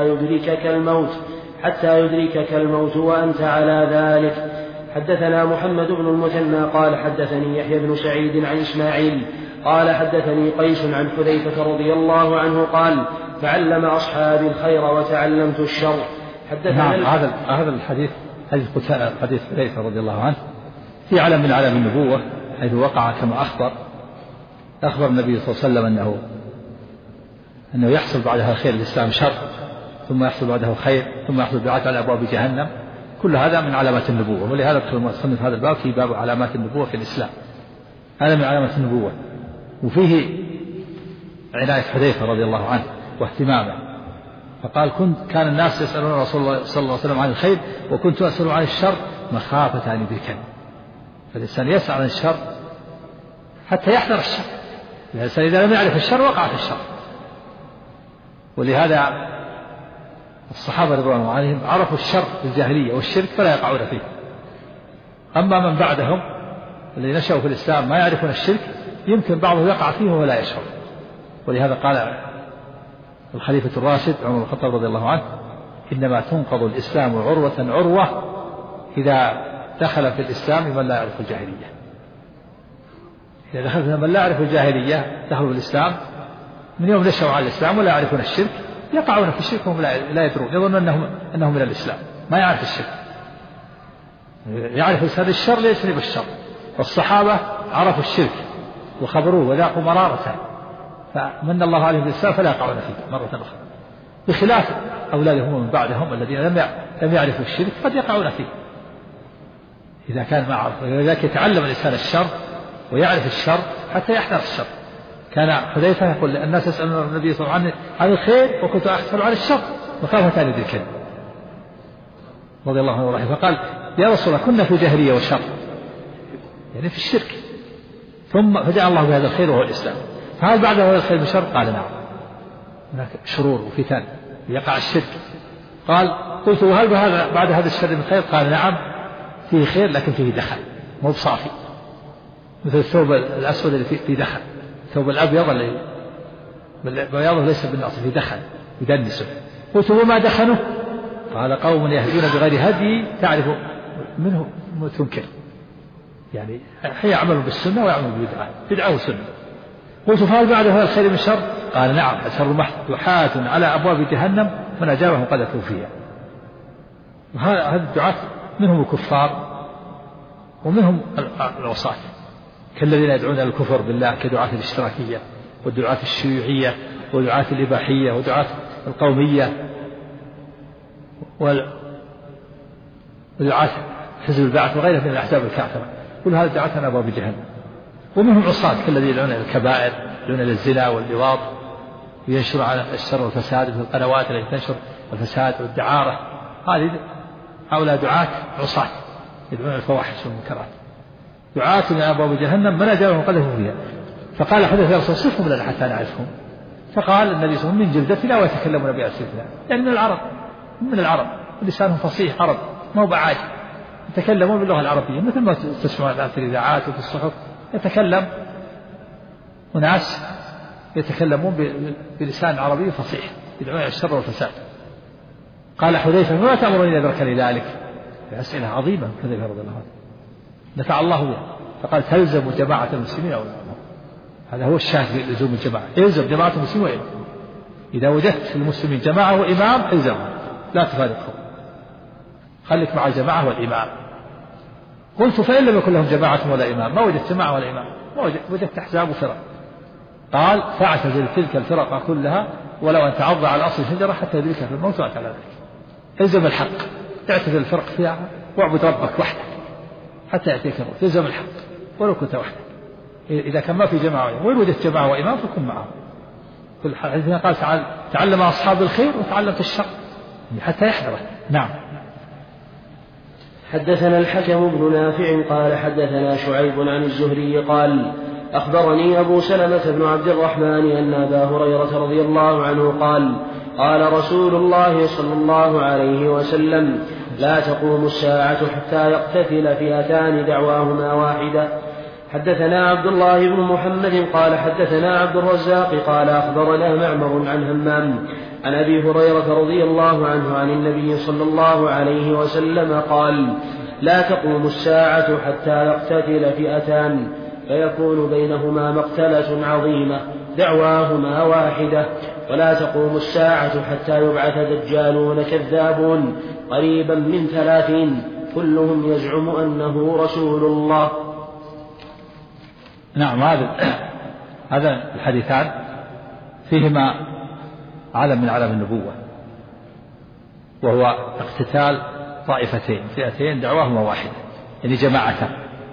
حتى يدركك الموت وأنت على ذلك. حدثنا محمد بن المثنى قال حدثني يحيى بن سعيد عن إسماعيل قال حدثني قيس عن حذيفة رضي الله عنه قال تعلم أصحابي الخير وتعلمت الشر.
نعم. هذا الحديث حديث حذيفة رضي الله عنه في علم من علم النبوة حيث وقع كما أخبر النبي صلى الله عليه وسلم أنه يحصل بعدها خير الإسلام شر، ثم يحصل بعده خير، ثم يحصل بعد على أبواب جهنم. كل هذا من علامات النبوة، ولهذا ذكر المصنف هذا الباب في باب علامات النبوة في الإسلام. هذا من علامات النبوة، وفيه عناية حذيفة رضي الله عنه واهتمامه. فقال كان الناس يسألون رسول الله صلى الله عليه وسلم عن الخير وكنت أسأل عن الشر مخافة أن يدركني. فالإنسان يسأل عن الشر حتى يحذر الشر، الإنسان إذا لم يعرف الشر وقع في الشر. ولهذا الصحابة رضوان الله عليهم عرفوا الشر في الجاهلية والشرك فلا يقعون فيه. أما من بعدهم الذي نشأوا في الإسلام ما يعرفون الشرك يمكن بعضهم يقع فيه ولا يشعر. ولهذا قال الخليفة الراشد عمر بن الخطاب رضي الله عنه إنما تنقض الإسلام عروة عروة إذا دخل في الإسلام من لا يعرف الجاهلية. إذا دخل من لا يعرف الجاهلية دخلوا في الإسلام من يوم نشأوا على الإسلام ولا يعرفون الشرك يقعون في الشرك وهم لا يدرون، يظنون أنهم من الإسلام، ما يعرف الشرك. يعرف الإنسان الشر ليجتنب الشر. والصحابة عرفوا الشرك وخبروه وذاقوا مرارته فمن الله عليهم بالإسلام فلا يقعون فيه مرة أخرى، بخلاف أولادهم من بعدهم الذين لم يعرفوا الشرك قد يقعون فيه إذا كان ما عرف. ولذلك يتعلم الإنسان الشر ويعرف الشر حتى يحذر الشر. كان حذيفة يقول الناس يسألون النبي صلى الله عليه وسلم عن الخير وكنت أحسن عن الشر مخافة أن يدركني رضي الله عنه ورحمه. فقال يا رسول الله كنا في جاهلية وشر، يعني في الشرك، ثم فجاء الله بهذا الخير وهو الإسلام، فهل بعد هذا الخير من شر؟ قال نعم، هناك شرور وفتن يقع الشرك. قلت وهل بعد هذا الشر من خير؟ قال نعم فيه خير لكن فيه دخل مو بصافي، مثل الثوب الأسود اللي فيه دخل، الثوب الأبيض اللي بياضه ليس بالناصف فيه دخل يدنسه. قلت وما دخنه؟ قال قوم يهدون بغير هدي تعرف منه تنكر، يعني هي يعمل بالسنة ويعمل بالبدعة، بدعة وسنة. قلت فهل بعد هذا الخير من شر؟ قال نعم الشر محدثات على أبواب جهنم من أجابهم قذفوا فيها. وهذا الدعاة منهم الكفار ومنهم العصاة كالذين يدعون إلى الكفر بالله كدعاة الاشتراكية والدعاة الشيوعية ودعاة الإباحية ودعاة القومية ودعاة حزب البعث وغيرها من الأحزاب الكافرة، كل هذا دعاة على أبواب جهنم. ومنهم عصاة كالذين يدعون إلى الكبائر، يدعون إلى الزنا واللواط وينشر على الشر والفساد في القنوات التي تنشر الفساد والدعارة. هؤلاء دعاة عصاة يدعون إلى الفواحش والمنكرات، دعاة من أبواب جهنم من أجابهم قذفوا فيها. فقال حدث يا رسول صفهم لنا حتى نعرفهم. فقال النبي صلى الله عليه وسلم من جلدتنا ويتكلمون بألسنتنا، يعني من العرب ولسانهم فصيح عرب ما هو بعاجم، يتكلمون باللغة العربية مثل ما تسمعون الآن في الإذاعات وفي الصحف، يتكلم وناس يتكلمون بلسان عربي فصيح يدعون إلى الشر والفساد. قال حذيفة فما تأمرني إذا ذكرني ذلك؟ أسئلة عظيمة حذيفة رضي الله عنه نفع الله بها. فقال تلزم جماعة المسلمين أو الإمام. هذا هو الشاهد في لزوم الجماعة، الزم جماعة المسلمين وإمام. إذا وجدت في المسلمين جماعة وإمام الزمهم لا تفارقهم، خليك مع الجماعة والإمام. قلت فإن لم يكن لهم جماعة ولا إمام؟ ما وجدت جماعة ولا إمام، ما وجدت أحزاب وفرق. قال فاعتزل تلك الفرق كلها ولو أن تعض على أصل الشجرة حتى يدركك في الموت وأنت على ذلك. الزم الحق، اعتزل الفرق فيها واعبد ربك وحدك حتى يأتيك الموت، الزم الحق ولو كنت وحدك. إذا كان ما في جماعة وإن وجدت جماعة وإمام فكن معهم. في الحديث قال تعلم أصحاب الخير وتعلم في الشر حتى يحذره. نعم.
حدثنا الحكم بن نافع قال حدثنا شعيب عن الزهري قال أخبرني أبو سلمة بن عبد الرحمن أن أبا هريرة رضي الله عنه قال قال رسول الله صلى الله عليه وسلم لا تقوم الساعة حتى يقتتل فئتان دعواهما واحدة. حدثنا عبد الله بن محمد قال حدثنا عبد الرزاق قال أخبرنا معمر عن همام عن أبي هريرة رضي الله عنه عن النبي صلى الله عليه وسلم قال لا تقوم الساعة حتى يقتتل فئتان فيكون بينهما مقتلة عظيمة دعواهما واحدة، ولا تقوم الساعة حتى يبعث دجالون كذابون قريبا من 30 كلهم يزعم أنه رسول الله.
نعم. هذا الحديثان فيهما علم من علم النبوة، وهو اقتتال طائفتين فئتين دعواهما واحدة، يعني جماعتان.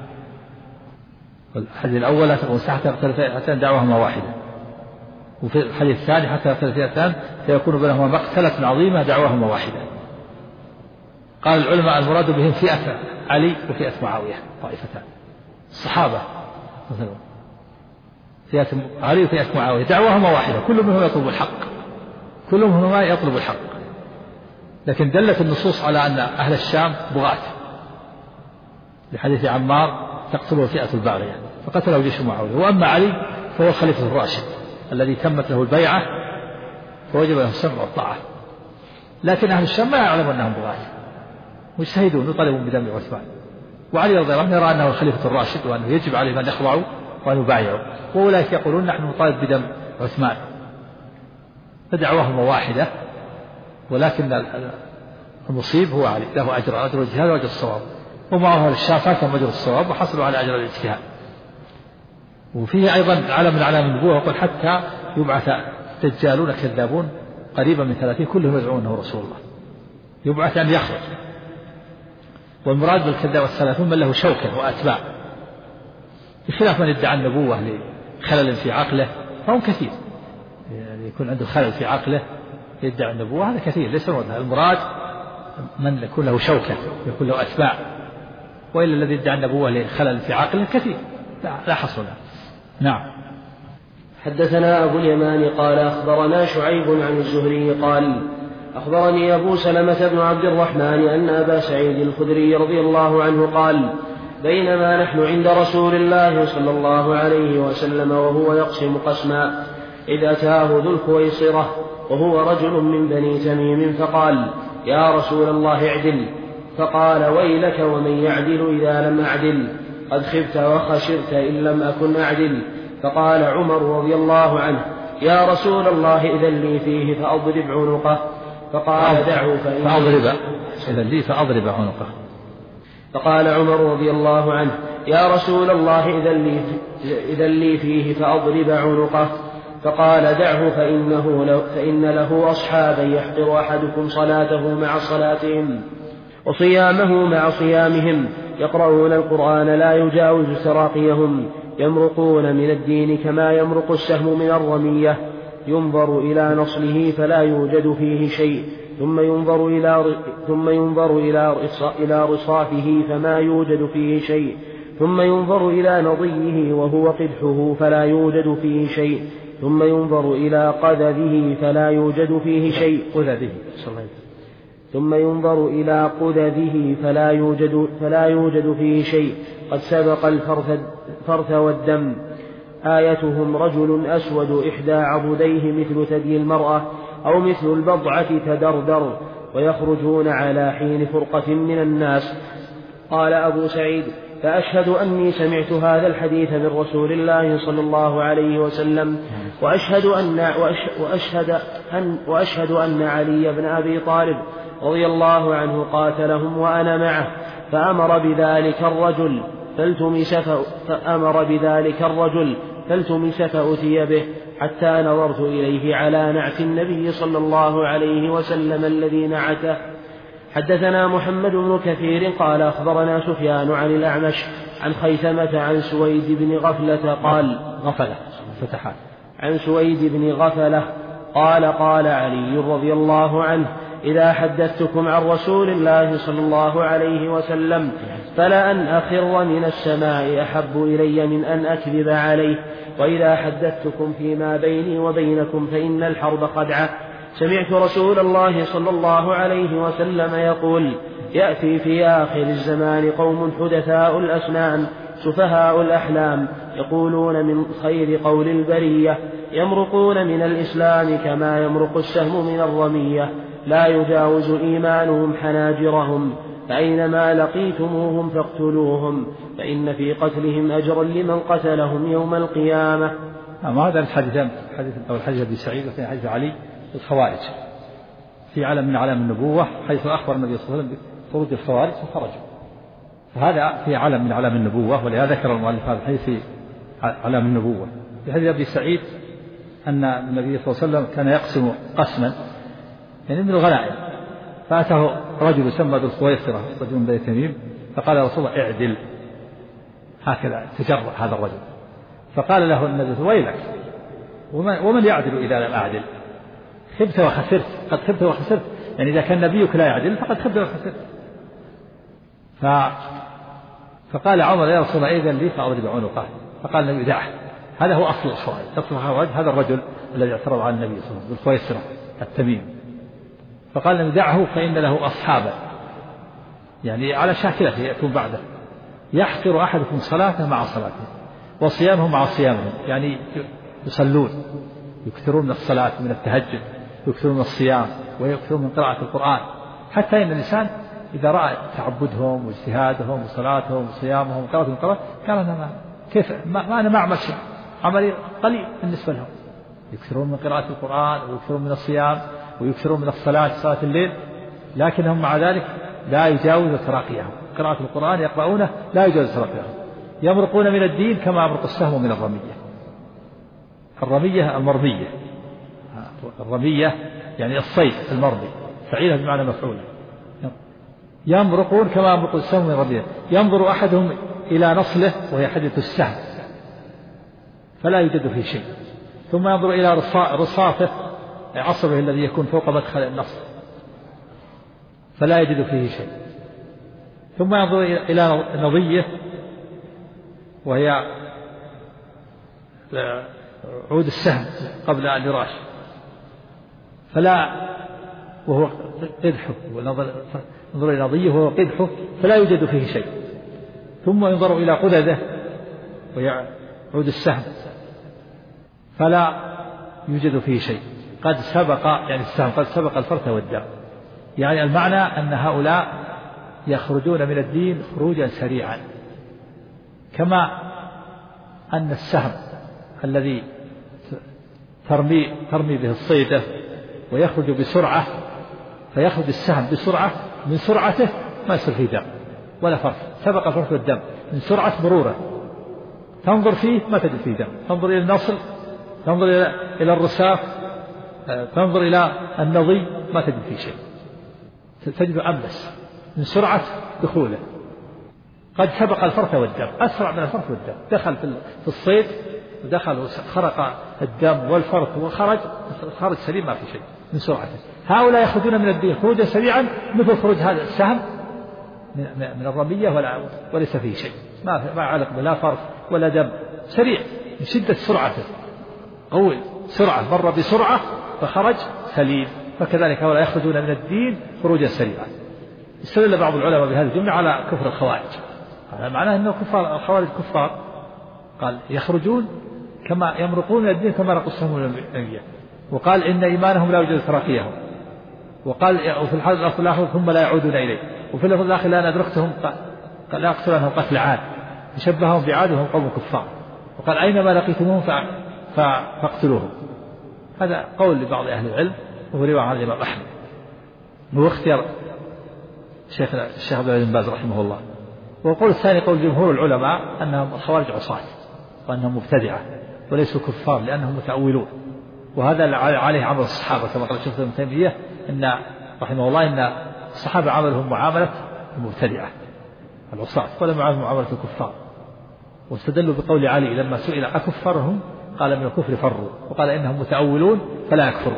الحديث الأول لا تقوم الساعة حتى يقتتل فئتان دعواهما واحدة، وفي الحديث الثاني حتى يقتتل فئتان فيكون بينهما مقتلة عظيمة دعواهما واحدة. قال العلماء المراد بهم فئة علي وفئة معاوية، طائفتان الصحابة مثلا، فئة علي وفئة معاوية دعواهما واحدة، كل منهم يطلب الحق، كل منهم يطلب الحق. لكن دلت النصوص على أن أهل الشام بغاة، لحديث عمار تقتله فئة الباغية فقتله جيش معاوية. وأما علي فهو الخليفة الراشد الذي تمت له البيعة فوجب له السمع والطاعة. لكن أهل الشام ما يعلم أنهم بغاة، مجتهدون يطالبون بدم عثمان. وعلي رضي الله عنه يرى أنه الخليفة الراشد وأنه يجب عليه أن يخضعوا وأن يبايعوا، وأولئك يقولون نحن نطالب بدم عثمان. فدعواهما واحدة، ولكن المصيب هو علي، له أجر الجهاد وأجر الصواب. ومعه الشافعي كان مجرى الصواب وحصلوا على أجر الاجتهاد. وفيه أيضا علم من علام النبوة، وقل حتى يبعث دجالون كذابون قريبا من 30 كلهم يدعونه رسول الله، يبعث أن يخرج. والمراد بالكذاب والثلاثون من له شوكة وأتباع، بخلاف من ادعى النبوة لخلل في عقله فهم كثير، يعني يكون عنده خلل في عقله يدعي النبوة هذا كثير، ليس المراد من يكون له شوكة يكون له أتباع، وإلا الذي ادعى النبوة لخلل في عقله كثير لا حصر له. نعم.
حدثنا أبو اليمان قال أخبرنا شعيب عن الزهري قال أخبرني أبو سلمة بن عبد الرحمن أن أبا سعيد الخدري رضي الله عنه قال بينما نحن عند رسول الله صلى الله عليه وسلم وهو يقسم قسما إذ أتاه ذو الخويصرة وهو رجل من بني تميم فقال يا رسول الله اعدل، فقال ويلك ومن يعدل إذا لم أعدل، قد خبت وخسرت إن لم أكن أعدل. فقال عمر رضي الله عنه يا رسول الله إذن لي فيه فأضرب عنقه، فقال دعه
فأضرب عنقه.
فقال عمر رضي الله عنه يا رسول الله إذن لي فيه فأضرب عنقه، فقال دعه فإن له أصحابا يحقر أحدكم صلاته مع صلاتهم وصيامه مع صيامهم، يقرؤون القرآن لا يجاوز تراقيهم، يمرقون من الدين كما يمرق السهم من الرمية، ينظر إلى نصله فلا يوجد فيه شيء، ثم ينظر إلى رصافه فما يوجد فيه شيء، ثم ينظر إلى نضيه وهو قدحه فلا يوجد فيه شيء، ثم ينظر إلى قذذه فلا يوجد فيه شيء، ثم ينظر إلى قذذه فلا يوجد فيه شيء، قد سبق الفرث والدم. آيتهم رجل أسود إحدى عضديه مثل ثدي المرأة أو مثل البضعة تدردر، ويخرجون على حين فرقة من الناس. قال أبو سعيد فأشهد أني سمعت هذا الحديث من رسول الله صلى الله عليه وسلم، وأشهد أن علي بن أبي طالب رضي الله عنه قاتلهم وأنا معه، فأمر بذلك الرجل فالتمس فأتي به، حتى نظرت إليه على نعت النبي صلى الله عليه وسلم الذي نعته. حدثنا محمد بن كثير قال أخبرنا سفيان عن الأعمش عن خيثمة عن سويد بن غفلة قال قال علي رضي الله عنه إذا حدثتكم عن رسول الله صلى الله عليه وسلم فلأن أخر من السماء أحب إلي من أن أكذب عليه، وإذا حدثتكم فيما بيني وبينكم فإن الحرب خدعة. سمعت رسول الله صلى الله عليه وسلم يقول يأتي في آخر الزمان قوم حدثاء الأسنان سفهاء الأحلام، يقولون من خير قول البرية، يمرقون من الإسلام كما يمرق السهم من الرمية، لا يجاوز إيمانهم حناجرهم، فأينما لقيتموهم فاقتلوهم، فإن في قتلهم أجرا لمن قتلهم يوم القيامة.
هذا الحديث أبي سعيد وفي حديث علي الخوارج في علم من علام النبوة، حيث أخبر النبي صلى الله عليه وسلم بخروج الخوارج فخرجوا، فهذا في علم من علام النبوة. ولهذا ذكر المؤلف هذا الحديث في علام النبوة. في حديث أبي سعيد أن النبي صلى الله عليه وسلم كان يقسم قسما يعني من الغنائم، فأتاه رجل يسمى ذو الخويصرة رجل من بني تميم، فقال يا رسول الله اعدل، هكذا تجرأ هذا الرجل، فقال له النبي ويلك ومن يعدل إذا لم أعدل، خبت وخسرت، قد خبت وخسرت، يعني إذا كان نبيك لا يعدل فقد خبت وخسرت. فقال عمر يا رسول الله إذن لي فأضرب عنقه، فقال النبي دعه، هذا هو أصل الخوارج. أصل الخوارج هذا الرجل الذي اعترض على النبي صلى الله عليه وسلم بالخويصرة التميم، فقال النبي دعه فإن له أصحابا، يعني على شاكلته يأتون بعده، يحقر أحدكم صلاته مع صلاته وصيامه مع صيامهم، يعني يصلون يكثرون من الصلاة من التهجد، يكثرون من الصيام ويكثرون من قراءة القرآن، حتى إن الإنسان إذا رأى تعبدهم واجتهادهم وصلاتهم وصيامهم وقراءة القرآن قال أنا ما أنا ما أعمل شيء، عملي قليل بالنسبة لهم، يكثرون من قراءة القرآن ويكثرون من الصيام ويكثرون من الصلاة صلاة الليل، لكنهم مع ذلك لا يجاوز تراقيهم، قراءة القرآن يقرؤونه لا يجاوز تراقيهم. يمرقون من الدين كما يمرق السهم من الرمية. الرمية المرمية، الرمية يعني الصيد المرمي، فعيلة بمعنى مفعولة. يمرقون كما يمرق السهم من الرمية. ينظر أحدهم إلى نصله وهي حدة السهم فلا يوجد فيه شيء، ثم ينظر إلى رصافه عصبه الذي يكون فوق مدخل النصل فلا يجد فيه شيء، ثم ينظر إلى نضيه وهي عود السهم قبل أن يراش وهو قدحه، ينظر إلى نضيه وهو قدحه فلا يوجد فيه شيء، ثم ينظر إلى قدده وهي عود السهم فلا يوجد فيه شيء، قد سبق يعني السهم قد سبق الفرث والدم. يعني المعنى أن هؤلاء يخرجون من الدين خروجا سريعا، كما أن السهم الذي ترمي به الصيدة ويخرج بسرعة، فيخرج السهم بسرعة من سرعته ما يصير فيه دم ولا فرث، سبق الفرث والدم من سرعة مروره، تنظر فيه ما تجد فيه دم، تنظر إلى النصل، تنظر إلى الرساف، تنظر إلى النضي ما تجد فيه شيء، تجد أملس من سرعة دخوله. قد سبق الفرث والدم، أسرع من الفرث والدم، دخل في الصيد ودخل وخرق الدم والفرث وخرج سليم ما في شيء من سرعته. هؤلاء يخرجون من الدين خروجا سريعا مثل خروج هذا السهم من الرمية وليس فيه شيء، ما علق لا فرث ولا دم، سريع من شدة سرعته، قوي سرعة، مر بسرعة فخرج سليم. فكذلك هؤلاء يخرجون من الدين خروجا سريعا. استدل بعض العلماء بهذه الجملة على كفر الخوارج، هذا معناه أنه كفار الخوارج كفار، قال يخرجون كما يمرقون من الدين كما يمرق السهم من الرمية، وقال إن إيمانهم لا يوجد تراقيهم، وقال وفي الحديث الآخر ثم لا يعودون إليه، وفي اللفظ الآخر لا أدركتهم لا أقتلهم قتل عاد، يشبههم بعاد وهم قوم كفار، وقال أينما لقيتموهم فاقتلوهم. هذا قول لبعض أهل العلم وهو رواية عن الإمام أحمد، وهو اختيار الشيخ عبد العزيز بن باز رحمه الله. والقول الثاني قول جمهور العلماء أنهم خوارج عصاة وأنهم مبتدعة وليسوا كفار لأنهم متأولون، وهذا عليه عمل الصحابة كما قال الشيخ ابن تيمية إن رحمه الله إن الصحابة عملهم معاملة المبتدعة العصاة ولا معاملة الكفار. واستدلوا بقول علي لما سئل أكفرهم قال من الكفر فروا، وقال إنهم متأولون فلا يكفرون.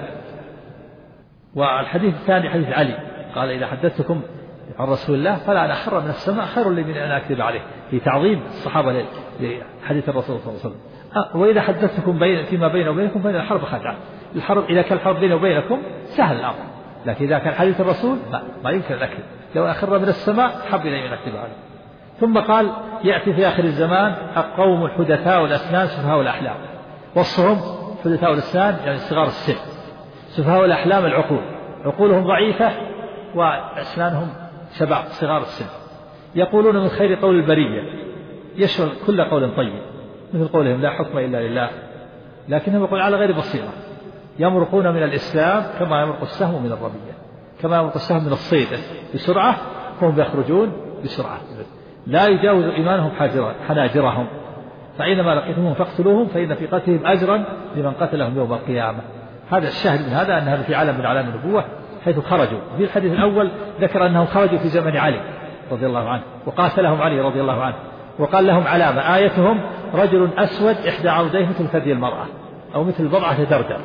والحديث الثاني حديث علي قال إذا حدثتكم عن رسول الله فلا أنا أخر من السماء خير لي من أن أكذب عليه، في تعظيم الصحابة لحديث الرسول صلى الله عليه وسلم. وإذا حدثتكم فيما بيني وبينكم فإن الحرب خدعة، الحرب إذا كان الحرب بيني وبينكم سهل الأمر، لكن إذا كان حديث الرسول ما يمكن أن أكذب، لو أخر من السماء حب إلي من أكذب عليه. ثم قال يأتي في آخر الزمان القوم الحدثاء الأسنان سفهاء الأحلام، وصفهم حدثاء الأسنان يعني صغار السن، سفهاء الأحلام العقول، عقولهم ضعيفة وأسنانهم شباب صغار السن، يقولون من خير قول البرية، يشمل كل قول طيب مثل قولهم لا حكم إلا لله، لكنهم يقول على غير بصيرة. يمرقون من الإسلام كما يمرق السهم من الرمية، كما يمرق السهم من الصيد بسرعة فهم يخرجون بسرعة، لا يجاوز إيمانهم حناجرهم، فأينما لقيتموهم فاقتلوهم فإن في قتلهم أجرا لمن قتلهم يوم القيامة. هذا الشاهد من هذا أن هذا في علم من علام النبوة حيث خرجوا. في الحديث الأول ذكر أنهم خرجوا في زمن علي رضي الله عنه وقاتلهم علي رضي الله عنه، وقال لهم علامة آيتهم رجل أسود إحدى عوديه مثل ثدي المرأة أو مثل بضعة دردر،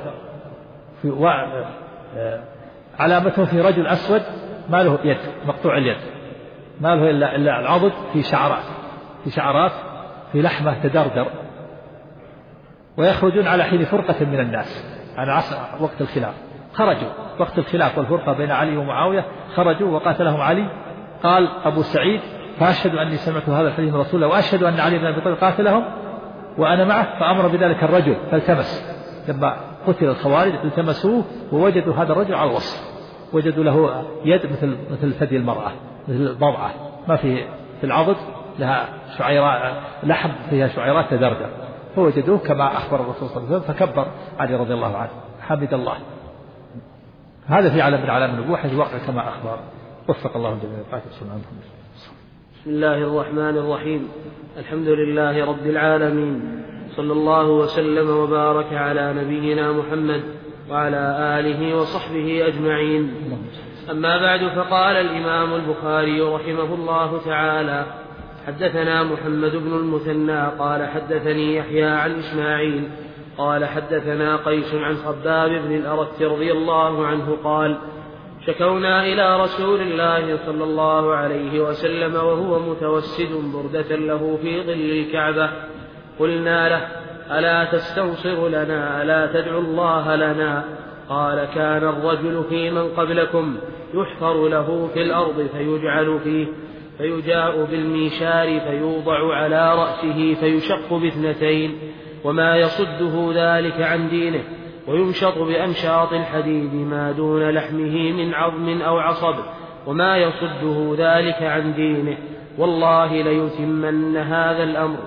علامتهم في رجل أسود ما له يد مقطوع اليد، ما له إلا العضد في شعرات في لحمة تدردر، ويخرجون على حين فرقة من الناس على عصر وقت الخلاف، خرجوا وقت الخلاف والفرقة بين علي ومعاوية، خرجوا وقاتلهم علي. قال أبو سعيد فأشهد أني سمعت هذا الحديث من رسول الله وأشهد أن علي بن أبي طالب قاتلهم وأنا معه، فأمر بذلك الرجل فالتمس، لما قتل الخوارج التمسوه ووجدوا هذا الرجل على الوصف، وجدوا له يد مثل ثدي المرأة مثل البضعة، ما في العضد لها شعيرات لحم فيها شعيرات تدردر، فوجدوه كما أخبر الرسول صلى الله عليه وسلم فكبر علي رضي الله عنه حمد الله. هذا في علم من علام النبوة حيث وقع كما أخبر. وفق الله الجميع.
بسم الله الرحمن الرحيم. الحمد لله رب العالمين، صلى الله وسلم وبارك على نبينا محمد وعلى آله وصحبه أجمعين. أما بعد، فقال الإمام البخاري رحمه الله تعالى: حدثنا محمد بن المثنى قال حدثني يحيى عن إسماعيل قال حدثنا قيس عن خباب بن الأرت رضي الله عنه قال: شكونا إلى رسول الله صلى الله عليه وسلم وهو متوسد بردة له في ظل الكعبة، قلنا له: ألا تستنصر لنا؟ ألا تدعو الله لنا؟ قال: كان الرجل في من قبلكم يحفر له في الأرض فيجعل فيه، فيجاء بالميشار فيوضع على رأسه فيشق باثنتين، وما يصده ذلك عن دينه، ويمشط بأمشاط الحديد ما دون لحمه من عظم أو عصب، وما يصده ذلك عن دينه. والله ليتمن هذا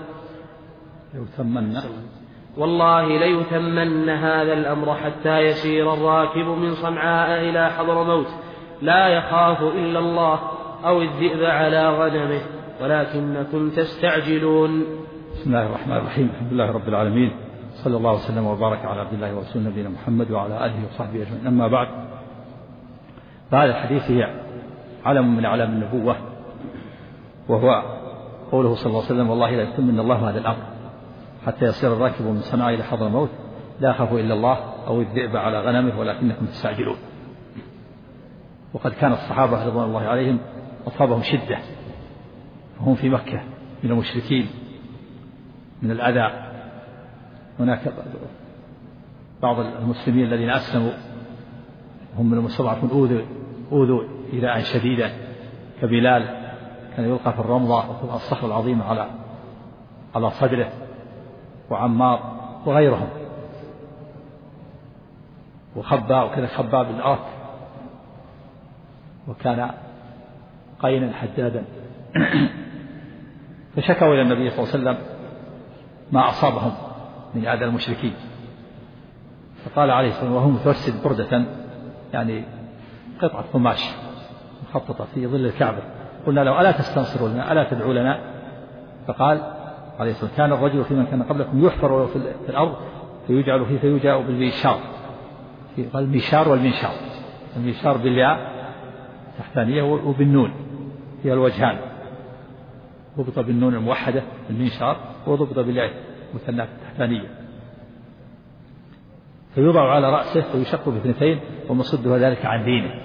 الأمر حتى يسير الراكب من صنعاء إلى حضرموت لا يخاف إلا الله أو الذئب على غنمه، ولكنكم تستعجلون.
بسم الله الرحمن الرحيم. الحمد لله رب العالمين، صلى الله وسلم وبارك على عبد الله ورسوله نبينا محمد وعلى آله وصحبه أجمعين. أما بعد، فهذا الحديث هي علم من أعلام النبوة، وهو قوله صلى الله عليه وسلم: والله لا يتمن الله هذا الأمر حتى يصير الراكب من صنعاء إلى حضرموت لا يخاف إلا الله أو الذئب على غنمه ولكنكم تستعجلون. وقد كان الصحابة رضوان الله عليهم أصابهم شدة وهم في مكة من المشركين من الأذى. هناك بعض المسلمين الذين أسلموا هم من المستضعفون أوذوا إيذاء شديدا، كبلال كان يلقى في الرمضة وتبقى الصخرة العظيمة على صدره، وعمار وغيرهم، وكذا خباب بن الأرت، وكان قينا حدادا. فشكوا إلى النبي صلى الله عليه وسلم ما أصابهم من أذى المشركين، فقال عليه الصلاة والسلام وهو متوسد بردة، يعني قطعة قماش مخططة في ظل الكعبة، قلنا له: ألا تستنصروا لنا؟ ألا تدعو لنا؟ فقال عليه الصلاة والسلام: كان الرجل في من كان قبلكم يحفر في الأرض فيجعل فيه فيجاء بالميشار. قال الميشار والمنشار، الميشار بالياء تحتانية وبالنون هي الوجهان، ضبط بالنون الموحدة المنشار، وضبط بالياء مثنى تحتانية، فيوضع على رأسه فيشق باثنتين ومصده ذلك عن دينه،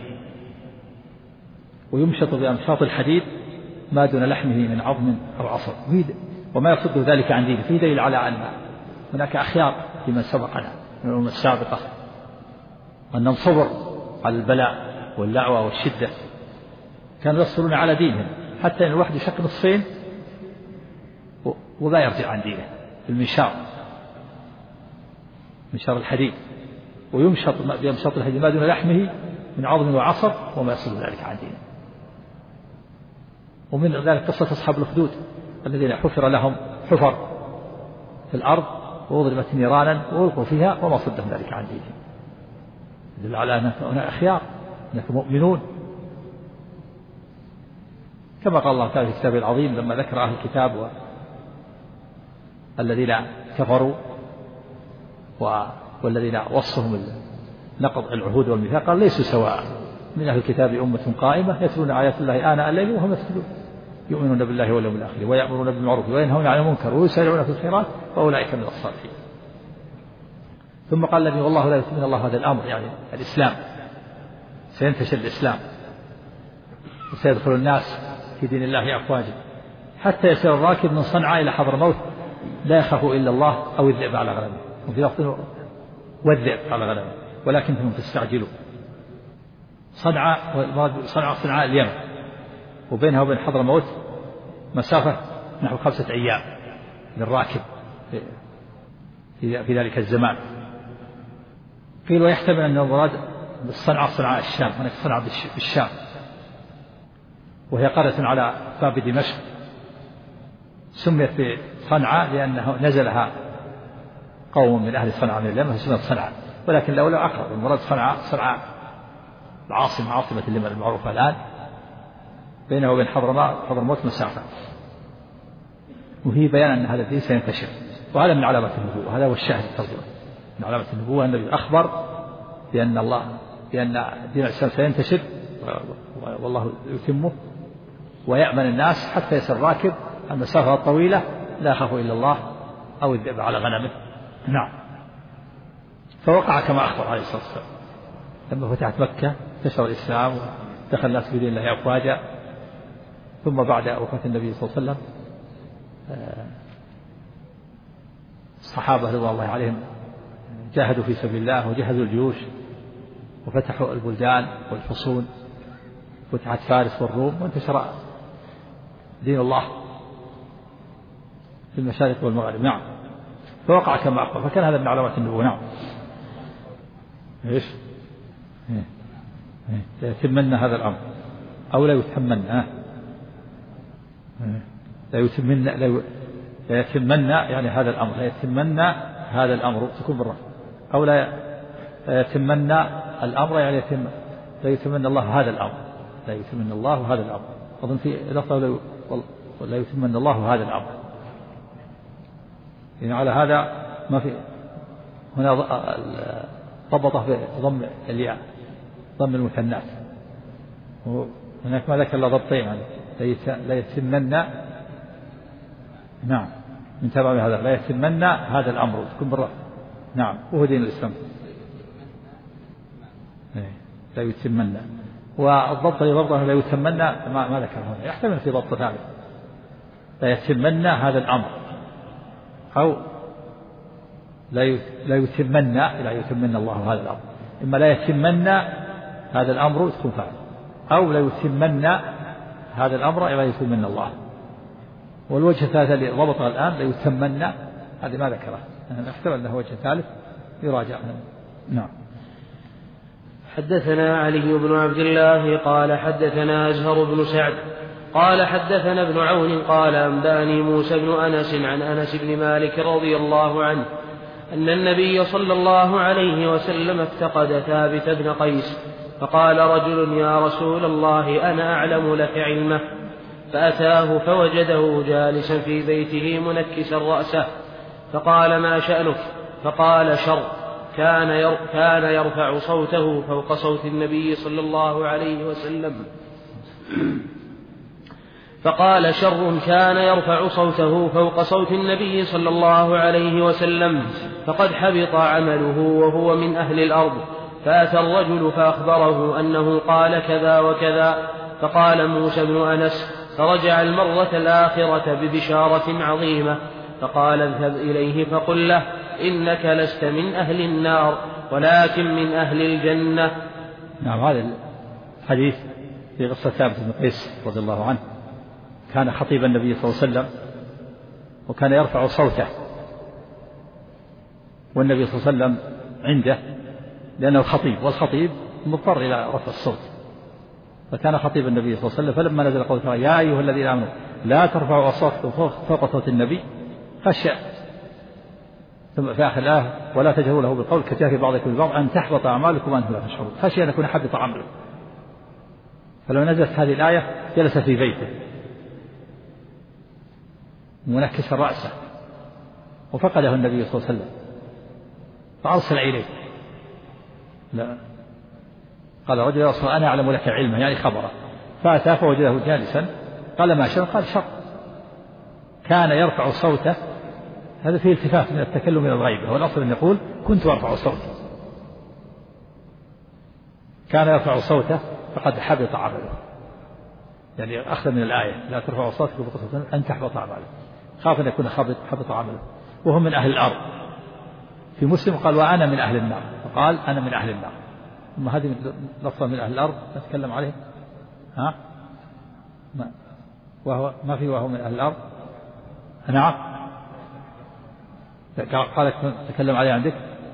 ويمشط بأمشاط الحديد ما دون لحمه من عظم أو عصب، وما يصده ذلك عن دينه. فيه دليل على أن هناك أخيار في من سبقنا من الأمم السابقة، أنهم صبر على البلاء واللعوة والشدة، كانوا يصبرون على دينهم حتى أن الواحد يشق نصفين ولا يرجع عن دينه. المنشار منشار الحديد، ويمشط بأمشاط الحديد ما دون لحمه من عظم وعصب وما يصل ذلك عن دينه. ومن ذلك قصة أصحاب الأخدود الذين حفر لهم حفر في الأرض وضربت نيرانا وألقوا فيها وما صدهم ذلك عن دينهم. يدل على أن هناك أخيار، هناك مؤمنون، كما قال الله تعالى في كتابه العظيم لما ذكر أهل الكتاب الذين كفروا والذين وصفهم نقض العهود والميثاق، قال: ليسوا سواء من أهل الكتاب أمة قائمة يتلون آيات الله آناء الليل وهم يسجدون يؤمنون بالله واليوم الآخر ويأمرون بالمعروف وينهون عن المنكر ويسارعون في الخيرات وأولئك من الصالحين. ثم قال الذي: والله لا يتمن الله هذا الأمر، يعني الإسلام، سينتشر الإسلام وسيدخل الناس في دين الله أفواجا حتى يسير الراكب من صنعاء إلى حضرموت لا يخاف إلا الله أو الذئب على غنمه، وفي لفظ والذئب على غنمه ولكنهم تستعجلون. صنعاء اليمن، وبينها وبين حضرموت مسافة نحو 5 أيام للراكب في ذلك الزمان. قيل ويحتمل أن المراد بالصنعاء الشام، هناك صنعاء بالشام، وهي قرية على باب دمشق، سميت بصنعاء لأنه نزلها قوم من أهل صنعاء من اليمن فسميت صنعاء، ولكن لو أقرب المراد صنعاء عاصمة اليمن المعروفة الآن، بينه وبين حضرموت مسافة، وهي بيان أن هذا الدين سينتشر. وهذا من علامات النبوة، هذا هو الشاهد الترجمة من علامات النبوة. النبي أخبر بأن دين الإسلام سينتشر والله يتمه، ويأمن الناس حتى يصير راكب المسافة الطويلة لا يخاف إلا الله أو الذئب على غنمه. نعم. فوقع كما أخبر عليه الصلاة والسلام لما فتحت مكة انتشر الإسلام ودخل الناس في دين الله أفواجا. ثم بعد وفاة النبي صلى الله عليه وسلم الصحابة رضي الله عليهم جاهدوا في سبيل الله وجهزوا الجيوش وفتحوا البلدان والحصون، فتحت فارس والروم وانتشر دين الله في المشارق والمغارب. نعم. فوقع كما أخبر، فكان هذا من علامات النبوة. نعم. إيش؟ لا يتمنى هذا الأمر أو لا يتمنى، لا يتمنى يعني هذا الأمر، لا يتمنى هذا الأمر تكون بالرفع، أو لا يتمنى الأمر يعني لا يتمنى الله هذا الأمر، لا يتمنى الله هذا الأمر. أظن في لفظة لا يتمنى الله هذا الأمر، يعني على هذا ما في هنا ضبطه بضم الياء، ضم المثنات، وهناك ما ذكر إلا ضبطين يعني لا يتمنى. نعم. من تبع هذا لا يتمنى هذا الأمر تكون بالرفع. نعم. وهو دين الإسلام لا يتمنى. والضبط لضبطه لا يتمنى ما ذكر هنا، يحتمل في ضبط ثالث لا يتمنى هذا الأمر، أو لا يتمنى الله هذا الأمر. إما لا يتمنى هذا الأمر تكون فاعل، أو لا يتمنى هذا الأمر لا يتمنى الله. والوجه الثالث اللي ضبطها الآن لا يتمنى هذه ما ذكره، نحتمل أنه وجه ثالث يراجع. نعم.
حدثنا علي بن عبد الله قال حدثنا أزهر بن سعد قال حدثنا ابن عون قال أنبأني موسى بن أنس عن أنس بن مالك رضي الله عنه أن النبي صلى الله عليه وسلم افتقد ثابت بن قيس، فقال رجل يا رسول الله أنا أعلم لك علمه، فأتاه فوجده جالسا في بيته منكسا رأسه، فقال ما شأنك؟ فقال شر كان يرفع صوته فوق صوت النبي صلى الله عليه وسلم. فقال شر كان يرفع صوته فوق صوت النبي صلى الله عليه وسلم فقد حبط عمله وهو من أهل الأرض. فأتى الرجل فأخبره أنه قال كذا وكذا، فقال موسى بن أنس فرجع المرة الآخرة ببشارة عظيمة، فقال اذهب إليه فقل له إنك لست من أهل النار ولكن من أهل الجنة.
نعم. هذا الحديث في قصة ثابت بن قيس رضي الله عنه، كان خطيب النبي صلى الله عليه وسلم وكان يرفع صوته، والنبي صلى الله عليه وسلم عنده لأنه خطيب، والخطيب مضطر إلى رفع الصوت، فكان خطيب النبي صلى الله عليه وسلم. فلما نزل قوله يا أيها الذين آمنوا لا ترفعوا أصواتكم فوق صوت النبي، خشى ثم في آخر الآية ولا تجهروا له بالقول كجهر بعضكم ببعض أن تحبط أعمالكم وأنتم لا تشعرون، خشي أن يكون حبط عمله. فلما نزلت هذه الآية جلس في بيته منكسا رأسه، وفقده النبي صلى الله عليه وسلم فأرسل إليه. لا قال رجل يا رسول الله أنا أعلم لك علما يعني خبره، فأتى فوجده جالسا قال ما شر؟ قال شر كان يرفع صوته. هذا فيه التفات من التكلم إلى الغيبة، والأصل أن يقول كنت أرفع صوتي، كان يرفع صوته فقد حبط عمله، يعني أخذ من الآية لا ترفع صوتكم فوق صوت أن تحبط عمله، خاف أن يكون حبط عمله، وهم من أهل الأرض. في مسلم قال وأنا من أهل النار، فقال أنا من أهل النار. ثم هذه لفظة من أهل الأرض نتكلم عليه، ما في وهو من أهل الأرض. نعم. قال تكلم عليه عندك.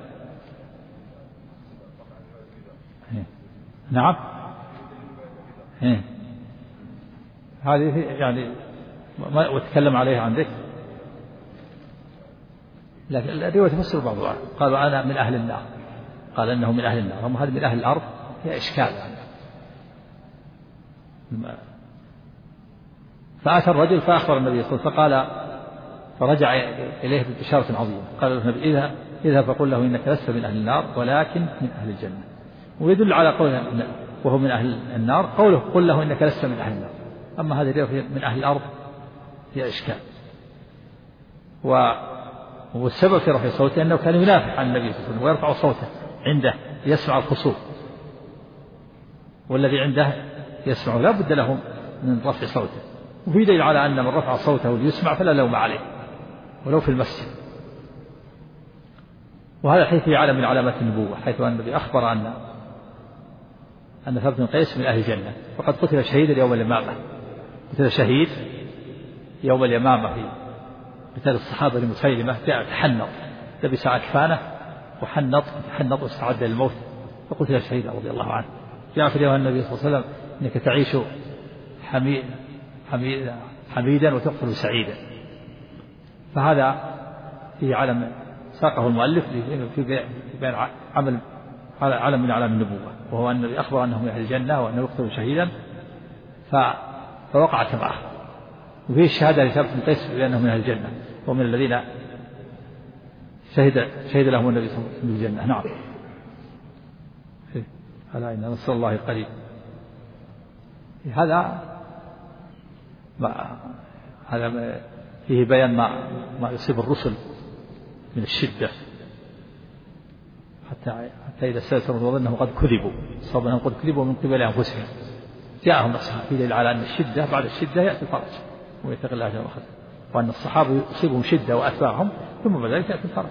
نعم. هذه يعني ما وتكلم عليه عندك، لكن الرواية تفسر بعضها. قال أنا من أهل النار، قال أنه من أهل النار، هم هذا من أهل الأرض هي إشكال يعني. فأتى الرجل فأخبر النبي صلى الله عليه وسلم فرجع إليه ببشارة عظيمة. قال له النبي إذا فقل له إنك لست من أهل النار ولكن من أهل الجنة. ويدل على قوله وهو من أهل النار قوله قل له إنك لست من أهل النار. أما هذه الرواية من أهل الأرض فيها إشكال. والسبب في رفع صوته أنه كان ينافح عن النبي صلى الله عليه وسلم ويرفع صوته عنده يسمع الخصوم، والذي عنده يسمع لا بد له من رفع صوته. وفي دليل على أن من رفع صوته ليسمع فلا لوم عليه ولو في المسجد. وهذا حيث في علم من علامات النبوة، حيث أن النبي أخبر أن ثابت بن قيس من أهل الجنة، وقد قتل شهيدا يوم اليمامة. قتل شهيد يوم اليمامة في قتال الصحابة لمسيلمة، جاء تحنط لبس أكفانه وحنط واستعد للموت فقتل شهيدا رضي الله عنه. جاء في اليوم النبي صلى الله عليه وسلم إنك تعيش حميدا وتقتل سعيدا. فهذا في علم ساقه المؤلف في بيان علم من علام النبوة، وهو أن النبي أخبر أنه من أهل الجنة وأنه يقتل شهيدا فوقع كما أخبر. وفيه الشهادة لثابت بن قيس بأنه من أهل الجنة ومن الذين شهد لهم النبي صلى الله عليه وسلم بالجنة. نعم. ألا إن نصر الله قريب. هذا فيه بيان ما يصيب الرسل من الشدة، حتى إذا استيسروا وظنهم قد كذبوا صاب أنهم قد كذبوا من قبل أنفسهم جاءهم نصرهم. في دليل على أن الشدة بعد الشدة يأتي الفرج ويتقي الله جل وعلا، وأن الصحابة يصيبهم شدة وأتباعهم ثم بعد ذلك يأتي الفرج.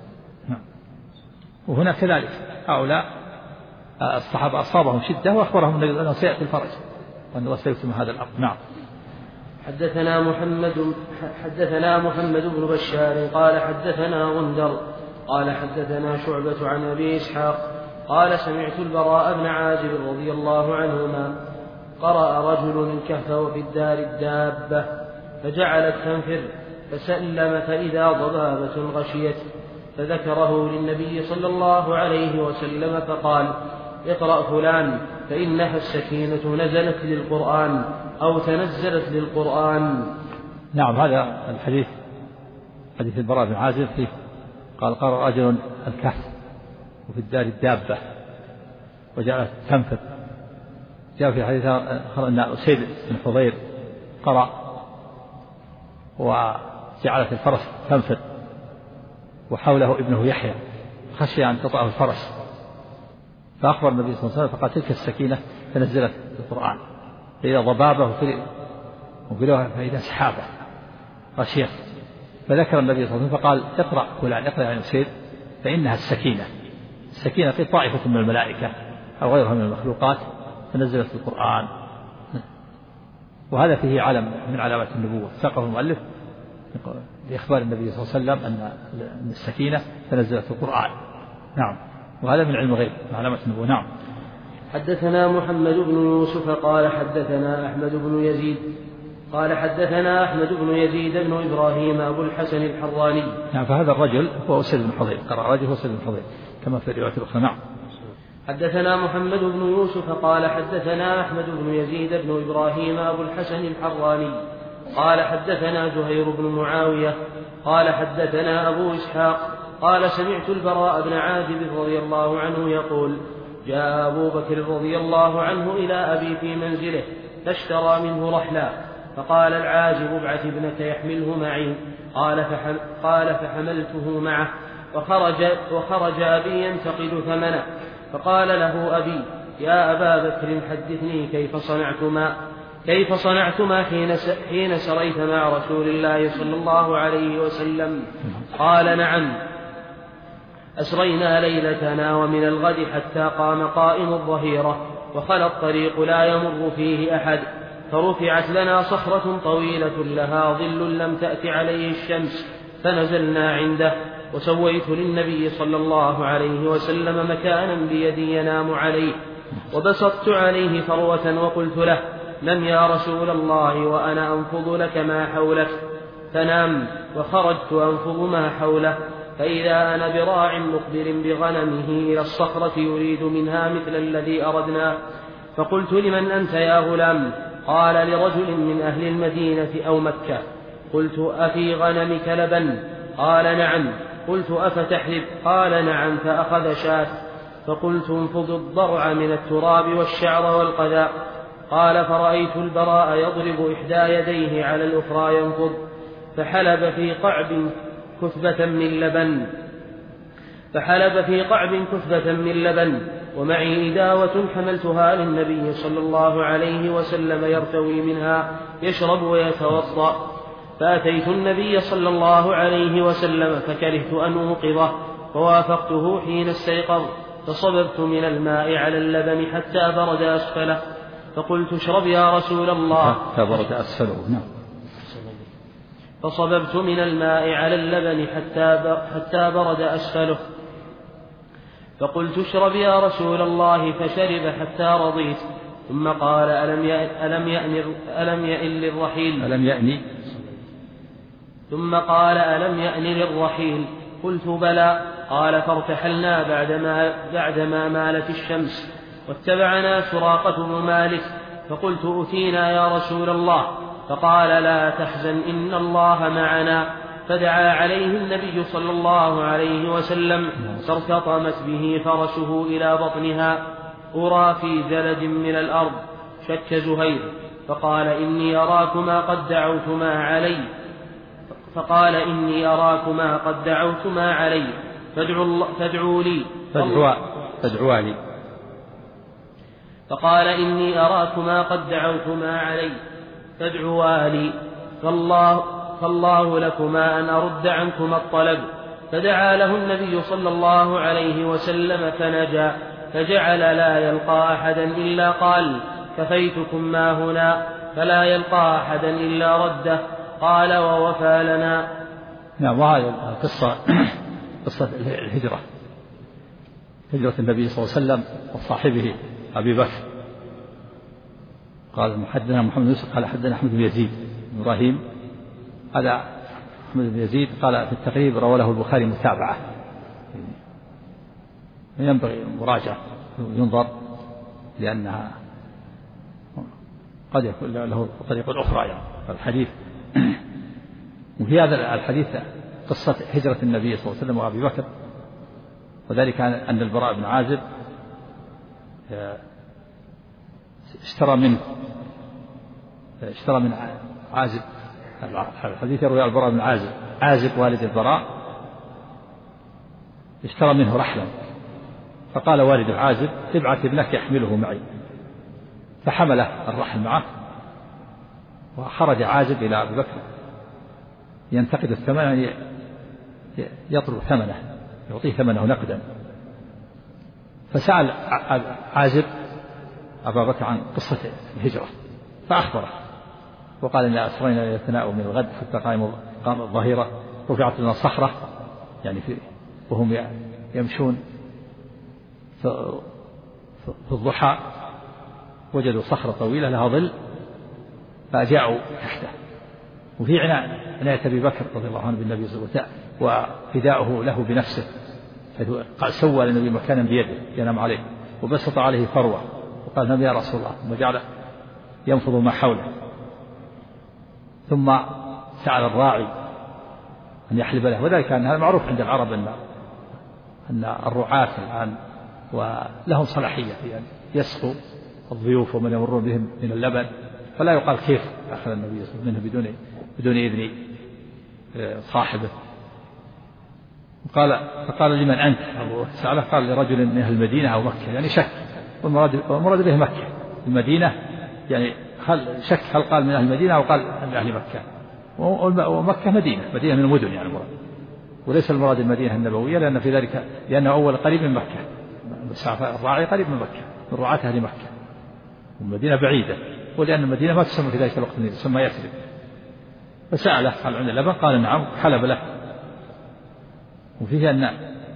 وهنا كذلك هؤلاء الصحابة أصابهم شدة وأخبرهم أنه سيأتي الفرج وأن الله سيكتم هذا الأمر. نعم.
حدثنا محمد بن بشار قال حدثنا غندر قال حدثنا شعبة عن أبي إسحاق قال سمعت البراء بن عازب رضي الله عنهما قرأ رجل الكهف وفي الدار الدابة فجعلت تنفر فسلم فإذا ضبابة غشيت فذكره للنبي صلى الله عليه وسلم فقال اقرأ فلان فإنها السكينة نزلت للقرآن أو تنزلت للقرآن.
نعم. هذا الحديث حديث البراء بن عازب فيه قال قرأ رجل الكهف وفي الدار الدابة وجعلت تنفر. جاء في حديث أن أسيد بن حضير قرأ وجعلت الفرس تنفر وحوله ابنه يحيى خشي أن تطأه الفرس، فأخبر النبي صلى الله عليه وسلم فقال تلك السكينة فنزلت القرآن فإذا ضبابة وقالوها فإذا سحابة غشيت. فذكر النبي صلى الله عليه وسلم فقال اقرأ فلان اقرأ عن أسيد فإنها السكينة في طائفة من الملائكة أو غيرها من المخلوقات فنزلت القرآن. وهذا فيه علم من علامات النبوة ساقه المؤلف لإخبار النبي صلى الله عليه وسلم أن السكينة تنزلت القرآن. نعم. وهذا من علم الغيب من علامات النبوة. نعم.
حدثنا محمد بن يوسف قال حدثنا أحمد بن يزيد بن إبراهيم أبو الحسن الحراني.
نعم. فهذا الرجل هو أسيد بن حضير قرأ رجل هو أسيد بن حضير كما في الرواية الأخرى. نعم.
حدثنا محمد بن يوسف قال حدثنا أحمد بن يزيد بن إبراهيم أبو الحسن الحراني قال حدثنا زهير بن معاوية قال حدثنا أبو إسحاق قال سمعت البراء بن عازب رضي الله عنه يقول جاء أبو بكر رضي الله عنه إلى أبي في منزله فاشترى منه رحلا فقال العازب ابعث ابنك يحمله معي قال فحملته معه وخرج أبي ينتقد ثمنه فقال له أبي يا أبا بكر حدثني كيف صنعتما حين سريت مع رسول الله صلى الله عليه وسلم. قال نعم أسرينا ليلتنا ومن الغد حتى قام قائم الظهيرة وخلى الطريق لا يمر فيه أحد فرفعت لنا صخرة طويلة لها ظل لم تأت عليه الشمس فنزلنا عنده وسويت للنبي صلى الله عليه وسلم مكانا بيدي ينام عليه وبسطت عليه فروة وقلت له نم يا رسول الله وأنا أنفض لك ما حولك فنام وخرجت أنفض ما حوله فإذا أنا براع مقبل بغنمه إلى الصخرة يريد منها مثل الذي أردنا فقلت لمن أنت يا غلام قال لرجل من أهل المدينة أو مكة: قلت: أفي غنمك لبن؟ قال: نعم. قلت: أفتحلب؟ قال: نعم. فأخذ شاة، فقلت: انفض الضرع من التراب والشعر والقذى. قال: فرأيت البراء يضرب إحدى يديه على الأخرى ينفض، فحلب في قعب كثبة من لبن، ومعي إداوة حملتها للنبي صلى الله عليه وسلم يرتوي منها يشرب ويتوضأ. فأتيت النبي صلى الله عليه وسلم فكرهت أن أوقظه، فوافقته حين استيقظ، فصببت من الماء على اللبن حتى برد أسفله، فقلت: اشرب يا رسول الله. فصببت من الماء على اللبن حتى برد أسفله، فقلت: اشرب يا رسول الله. فشرب حتى رضيت، ثم قال: ألم يئن للرحيل؟ قلت: بلى. قال: فارتحلنا بعدما مالت الشمس، واتبعنا سراقة بن مالك، فقلت: أتينا يا رسول الله. فقال: لا تحزن، إن الله معنا. فدعا عليه النبي صلى الله عليه وسلم، فارتطمت به فرسه إلى بطنها، أرى في جلد من الأرض. شك زهير فقال: إني أراكما قد دعوتما علي، فادعوا لي. فقال: إني أراكما قد دعوتما علي، فادعوا لي، فالله لكما أن أرد عنكما الطلب. فدعا له النبي صلى الله عليه وسلم فنجا، فجعل لا يلقى أحدا إلا قال: كفيتكم ما هنا، فلا يلقى أحدا إلا رده. قال: ووفى لنا.
نعم. وهذه قصة هجرة النبي صلى الله عليه وسلم وصاحبه أبي بكر. قال: حدثنا محمد بن يوسف قال: حدثنا أحمد بن يزيد بن إبراهيم. هذا أحمد بن يزيد قال في التقريب روى له البخاري متابعة، ينبغي المراجعة ينظر، لأنها قد يكون له طريقة أخرى يعني الحديث. وفي هذا الحديث قصة هجرة النبي صلى الله عليه وسلم وأبي بكر، وذلك أن البراء بن عازب اشترى من عازب. الحديث يروي البراء بن عازب والد البراء اشترى منه رحلا، فقال والد عازب: ابعث ابنك يحمله معي، فحمله الرحل معه، وخرج عازب إلى أبي بكر ينتقد الثمن، يعني يطلب ثمنه، يعطيه ثمنه نقدا. فسأل عازب أبا بكر عن قصة الهجرة، فأخبره وقال: إن أسرينا إلى الثناء من الغد حتى قام الظهيرة، رفعت لنا صخرة، يعني وهم يمشون في الضحى وجدوا صخرة طويلة لها ظل فجاءوا تحته. وفي عناية أبي بكر رضي الله عنه بالنبي صلى الله عليه وسلم وفداؤه له بنفسه، قال: سوى للنبي مكانا بيده ينام عليه، وبسط عليه فروة، وقال: نبي يا رسول الله، وجعل ينفض ما حوله. ثم سأل الراعي أن يحلب له، وذلك أن هذا معروف عند العرب أن الرعاة الآن ولهم صلاحية يعني يسقوا الضيوف ومن يمرون بهم من اللبن، فلا يقال كيف أخذ النبي صلى الله عليه وسلم منه بدون إذن صاحبه. فقال: لمن أنت؟ سأله، قال: لرجل من أهل المدينة أو مكة، يعني شك، والمراد به مكة. المدينة يعني شك هل قال من أهل المدينة أو قال من أهل مكة، ومكة مدينة من المدن يعني المراد، وليس المراد المدينة النبوية، لأنه أول قريب من مكة، الراعي قريب من مكة، من رعاة أهل مكة، والمدينة بعيدة، ولأن المدينة ما تسمى في ذلك الوقت تسمى يثرب. فسأله: هل عند اللبن؟ قال: نعم. حلب له، وفيه أن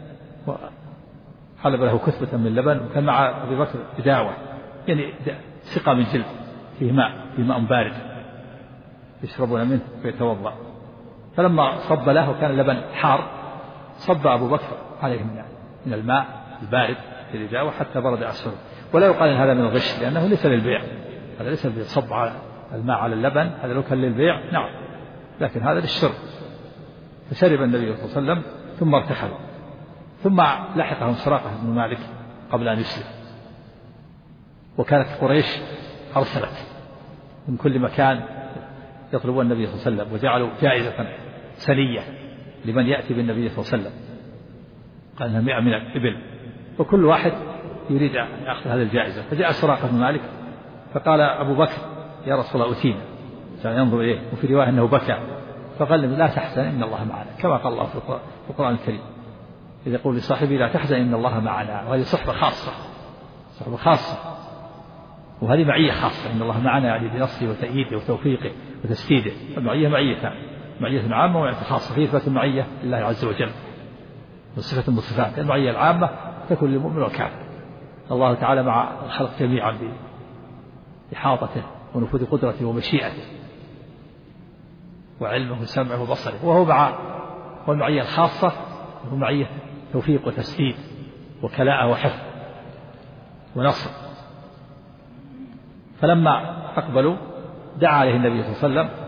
حلب له كثبة من اللبن، وكان مع أبي بكر إداوة، يعني سقى من جلد فيه ماء بارد يشربون منه ويتوضأ. فلما صب له وكان اللبن حار، صب أبو بكر عليه من الماء البارد في الإداوة حتى برد أسفله. ولا يقال إن هذا من الغش، لأنه ليس للبيع، هذا ليس بصب الماء على اللبن، هذا لو كان للبيع نعم، لكن هذا للشرب. فشرب النبي صلى الله عليه وسلم ثم ارتحل، ثم لحقهم سراقة بن مالك قبل أن يسلم. وكانت قريش أرسلت من كل مكان يطلبون النبي صلى الله عليه وسلم، وجعلوا جائزة سنية لمن يأتي بالنبي صلى الله عليه وسلم، قال انها 100 من الإبل، وكل واحد يريد أن يأخذ هذه الجائزة. فجاء سراقة بن مالك فقال أبو بكر يا رسول الله أتينا، كان ينظر إليه، وفي رواية أنه بكى، فقال لا تحزن إن الله معنا، كما قال الله في القرآن الكريم إذا يقول لصاحبه لا تحزن إن الله معنا. وهذه صحبة خاصة، صحبة خاصة، وهذه معية خاصة، إن الله معنا يعني بنصره وتأييده وتوفيقه وتسديده. المعية معيتان، معية عامة ومعية خاصة. في إثبات المعية لله عز وجل وصفة من الصفات. المعية العامة تكون للمؤمن والكافر، الله تعالى مع الخلق جميعا بإحاطته ونفوذ قدرته ومشيئته وعلمه وسمعه وبصره. وهو مع والمعية الخاصة هو معية توفيق وتسديد وكلاءة وحفظ ونصر. فلما أقبلوا دعا عليه النبي صلى الله عليه وسلم،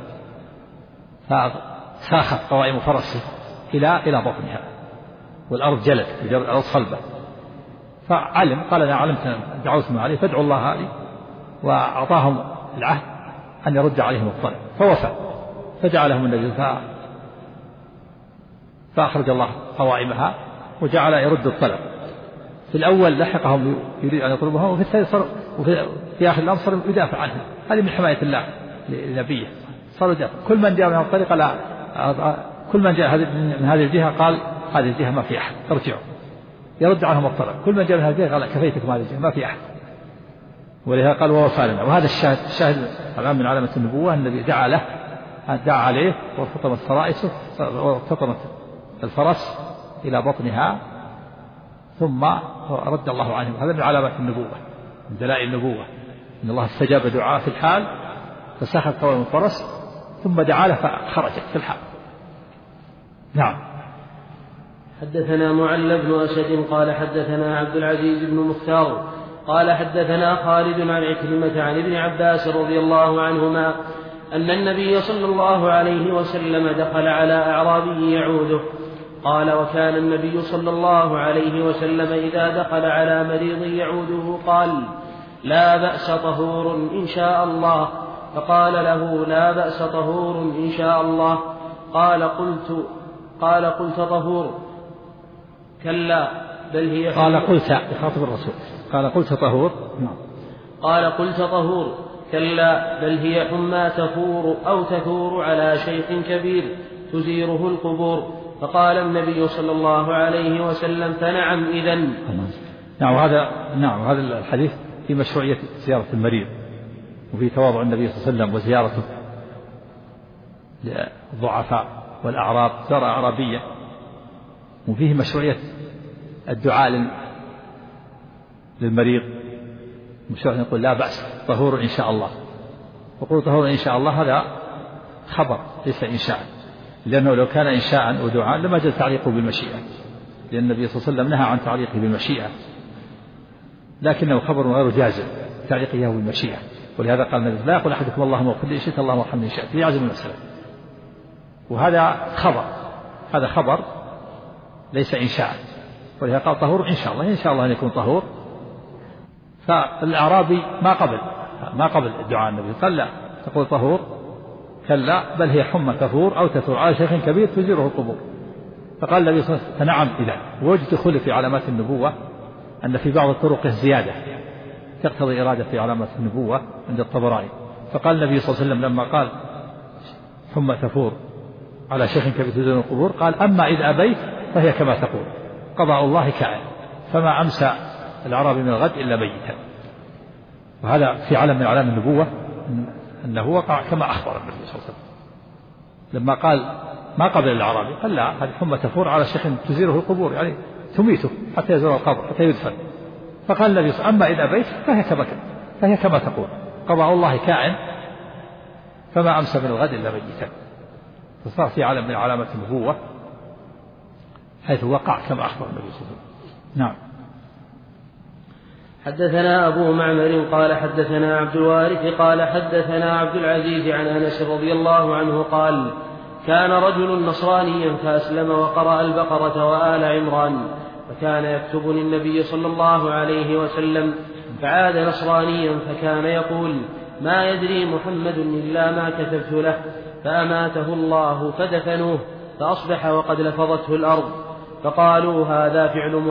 فساخت قوائم فرسه إلى بطنها، والأرض جلت، الأرض صلبة. فعلم، قال أنا علمت دعوتهم عليه فادعوا الله لي، وأعطاهم العهد أن يرد عليهم الطلب، فوفى. فدعا لهم النبي فأخرج الله قوائمها وجعل يرد الطلب. في الأول لحقهم يريد أن يطلبهم، وفي الثاني صار، وفي آخر الأمر صار يدافع عنهم. هذه من حماية الله لنبيه، صار يدافع. كل من جاء من الطريق كل من جاء من هذه الجهة قال هذه الجهة ما في أحد، ارجعوا، يرد عنهم الطلب. كل من جاء من هذه الجهة قال كفيتكم هذه الجهة ما في أحد، ولهذا قال ووفى لنا. وهذا الشاهد الآن من علامة النبوة، النبي دعا عليه وارتطمت فرائسه، وارتطمت الفرس إلى بطنها، ثم رد الله عنهم. هذا من علامات النبوة، من دلائل النبوة، إن الله استجاب دعاء في الحال، فساخت قوائم الفرس ثم دعا له فخرجت في الحال. نعم.
حدثنا معل بن أسد قال حدثنا عبد العزيز بن مختار قال حدثنا خالد عن عكرمة عن ابن عباس رضي الله عنهما أن النبي صلى الله عليه وسلم دخل على أعرابي يعوده. قال وكان النبي صلى الله عليه وسلم إذا دخل على مريض يعوده قال لا بأس طهور إن شاء الله. فقال له لا بأس طهور إن شاء الله. قال قلت طهور كلا بل هي
قال قلت يخاطب الرسول قال قلت طهور.
قال قلت طهور كلا بل هي حمى تفور أو تثور على شيخ كبير تزيره القبور. فقال النبي صلى الله عليه وسلم فنعم إذن.
نعم هذا الحديث في مشروعية زيارة المريض، وفي تواضع النبي صلى الله عليه وسلم وزيارته للضعفاء والأعراب، زار أعرابية، وفيه مشروعية الدعاء للمريض، مشروع يقول لا بأس طهور إن شاء الله. وقول طهور إن شاء الله هذا خبر ليس إنشاء، لأنه لو كان إنشاء ودعاء لما جاء تعليقه بالمشيئة، لأن النبي صلى الله عليه وسلم نهى عن تعليقه بالمشيئة، لكنه خبر غير جازم تعليقه بالمشيئة. ولهذا قال النبي لا يقول أحدكم اللهم اغفر لي إن شئت اللهم ارحمني إن شئت، ليعزم المسألة. وهذا خبر ليس إنشاء، ولهذا قال طهور إن شاء الله، إن شاء الله أن يكون طهور. فالأعرابي ما قبل الدعاء النبي قال لا تقول طهور كلا بل هي حمى تثور أو تثور على شيخ كبير تزيره القبور. فقال النبي صلى الله عليه وسلم فنعم إذا. ووجد خل في علامات النبوة أن في بعض الطرق زيادة تقتضي إرادة في علامات النبوة عند الطبراني. فقال النبي صلى الله عليه وسلم لما قال حمى تثور على شيخ كبير تزيره القبور قال أما إذا أبيت فهي كما تقول قضاء الله كائن، فما أمسى الأعرابي من الغد إلا ميتا. وهذا في علم من علام النبوة أنه وقع كما أخبر النبي صلى الله عليه وسلم لما قال ما قبل الأعرابي قال لا هذه حمى تفور على شيخ تزيره القبور، يعني تميته حتى يزور القبر حتى يدفن. فقال النبي صلى الله عليه وسلم أما إذا بيت فهي كما تقول قضاء الله كائن، فما أمسى من الغد إلا ميتا. فصار في علم من علامة النبوة حيث وقع كما أخبر النبي صلى الله عليه وسلم. نعم.
حدثنا أبو معمر قال حدثنا عبد الوارث قال حدثنا عبد العزيز عن أنس رضي الله عنه قال كان رجل نصرانيا فأسلم وقرأ البقرة وآل عمران فكان يكتب للنبي صلى الله عليه وسلم فعاد نصرانيا فكان يقول ما يدري محمد إلا ما كتبت له فأماته الله فدفنوه فأصبح وقد لفظته الأرض فقالوا هذا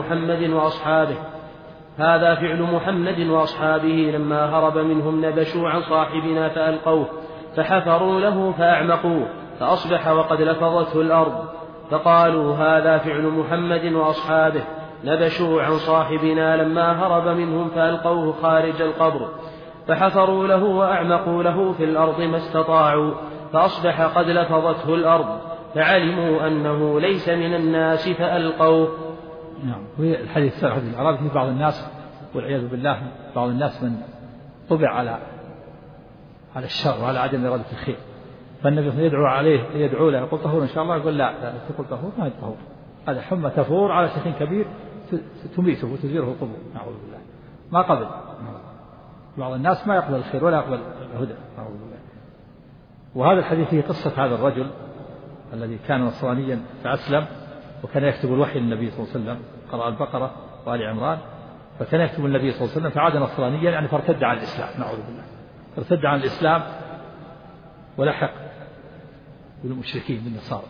فعل محمد وأصحابه لما هرب منهم نبشوا عن صاحبنا فألقوه فحفروا له فأعمقوه فأصبح وقد لفظته الأرض فقالوا هذا فعل محمد وأصحابه نبشوا عن صاحبنا لما هرب منهم فألقوه خارج القبر فحفروا له وأعمقوا له في الأرض ما استطاعوا فأصبح قد لفظته الأرض فعلموا أنه ليس من الناس فألقوه.
نعم. الحديث السابق حديث الأعرابي في بعض الناس والعياذ بالله بعض الناس من طبع على الشر وعلى عدم إرادة الخير فالنبي يدعو عليه يدعو له يقول طهور إن شاء الله يقول لا تقول طهور ما هي طهور هذا حمى تفور على شيخ كبير تميته وتزيره القبور نعوذ بالله ما قبل. بعض الناس ما يقبل الخير ولا يقبل الهدى نعوذ بالله. وهذا الحديث فيه قصة هذا الرجل الذي كان نصرانيا فأسلم وكان يكتب الوحي للنبي صلى الله عليه وسلم قرأ البقرة وآل عمران فكان يكتب النبي صلى الله عليه وسلم فعاد نصرانيا يعني فارتد عن الإسلام نعوذ بالله ارتد عن الإسلام ولحق بالمشركين بالنصارى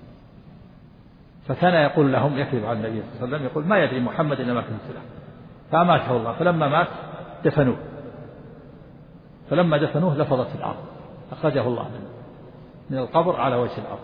فكان يقول لهم يكذب على النبي صلى الله عليه وسلم يقول ما يدري محمد إلا ما كتبت له فأماته الله فلما مات دفنوه فلما دفنوه لفظت الأرض أخرجه الله من القبر على وجه الأرض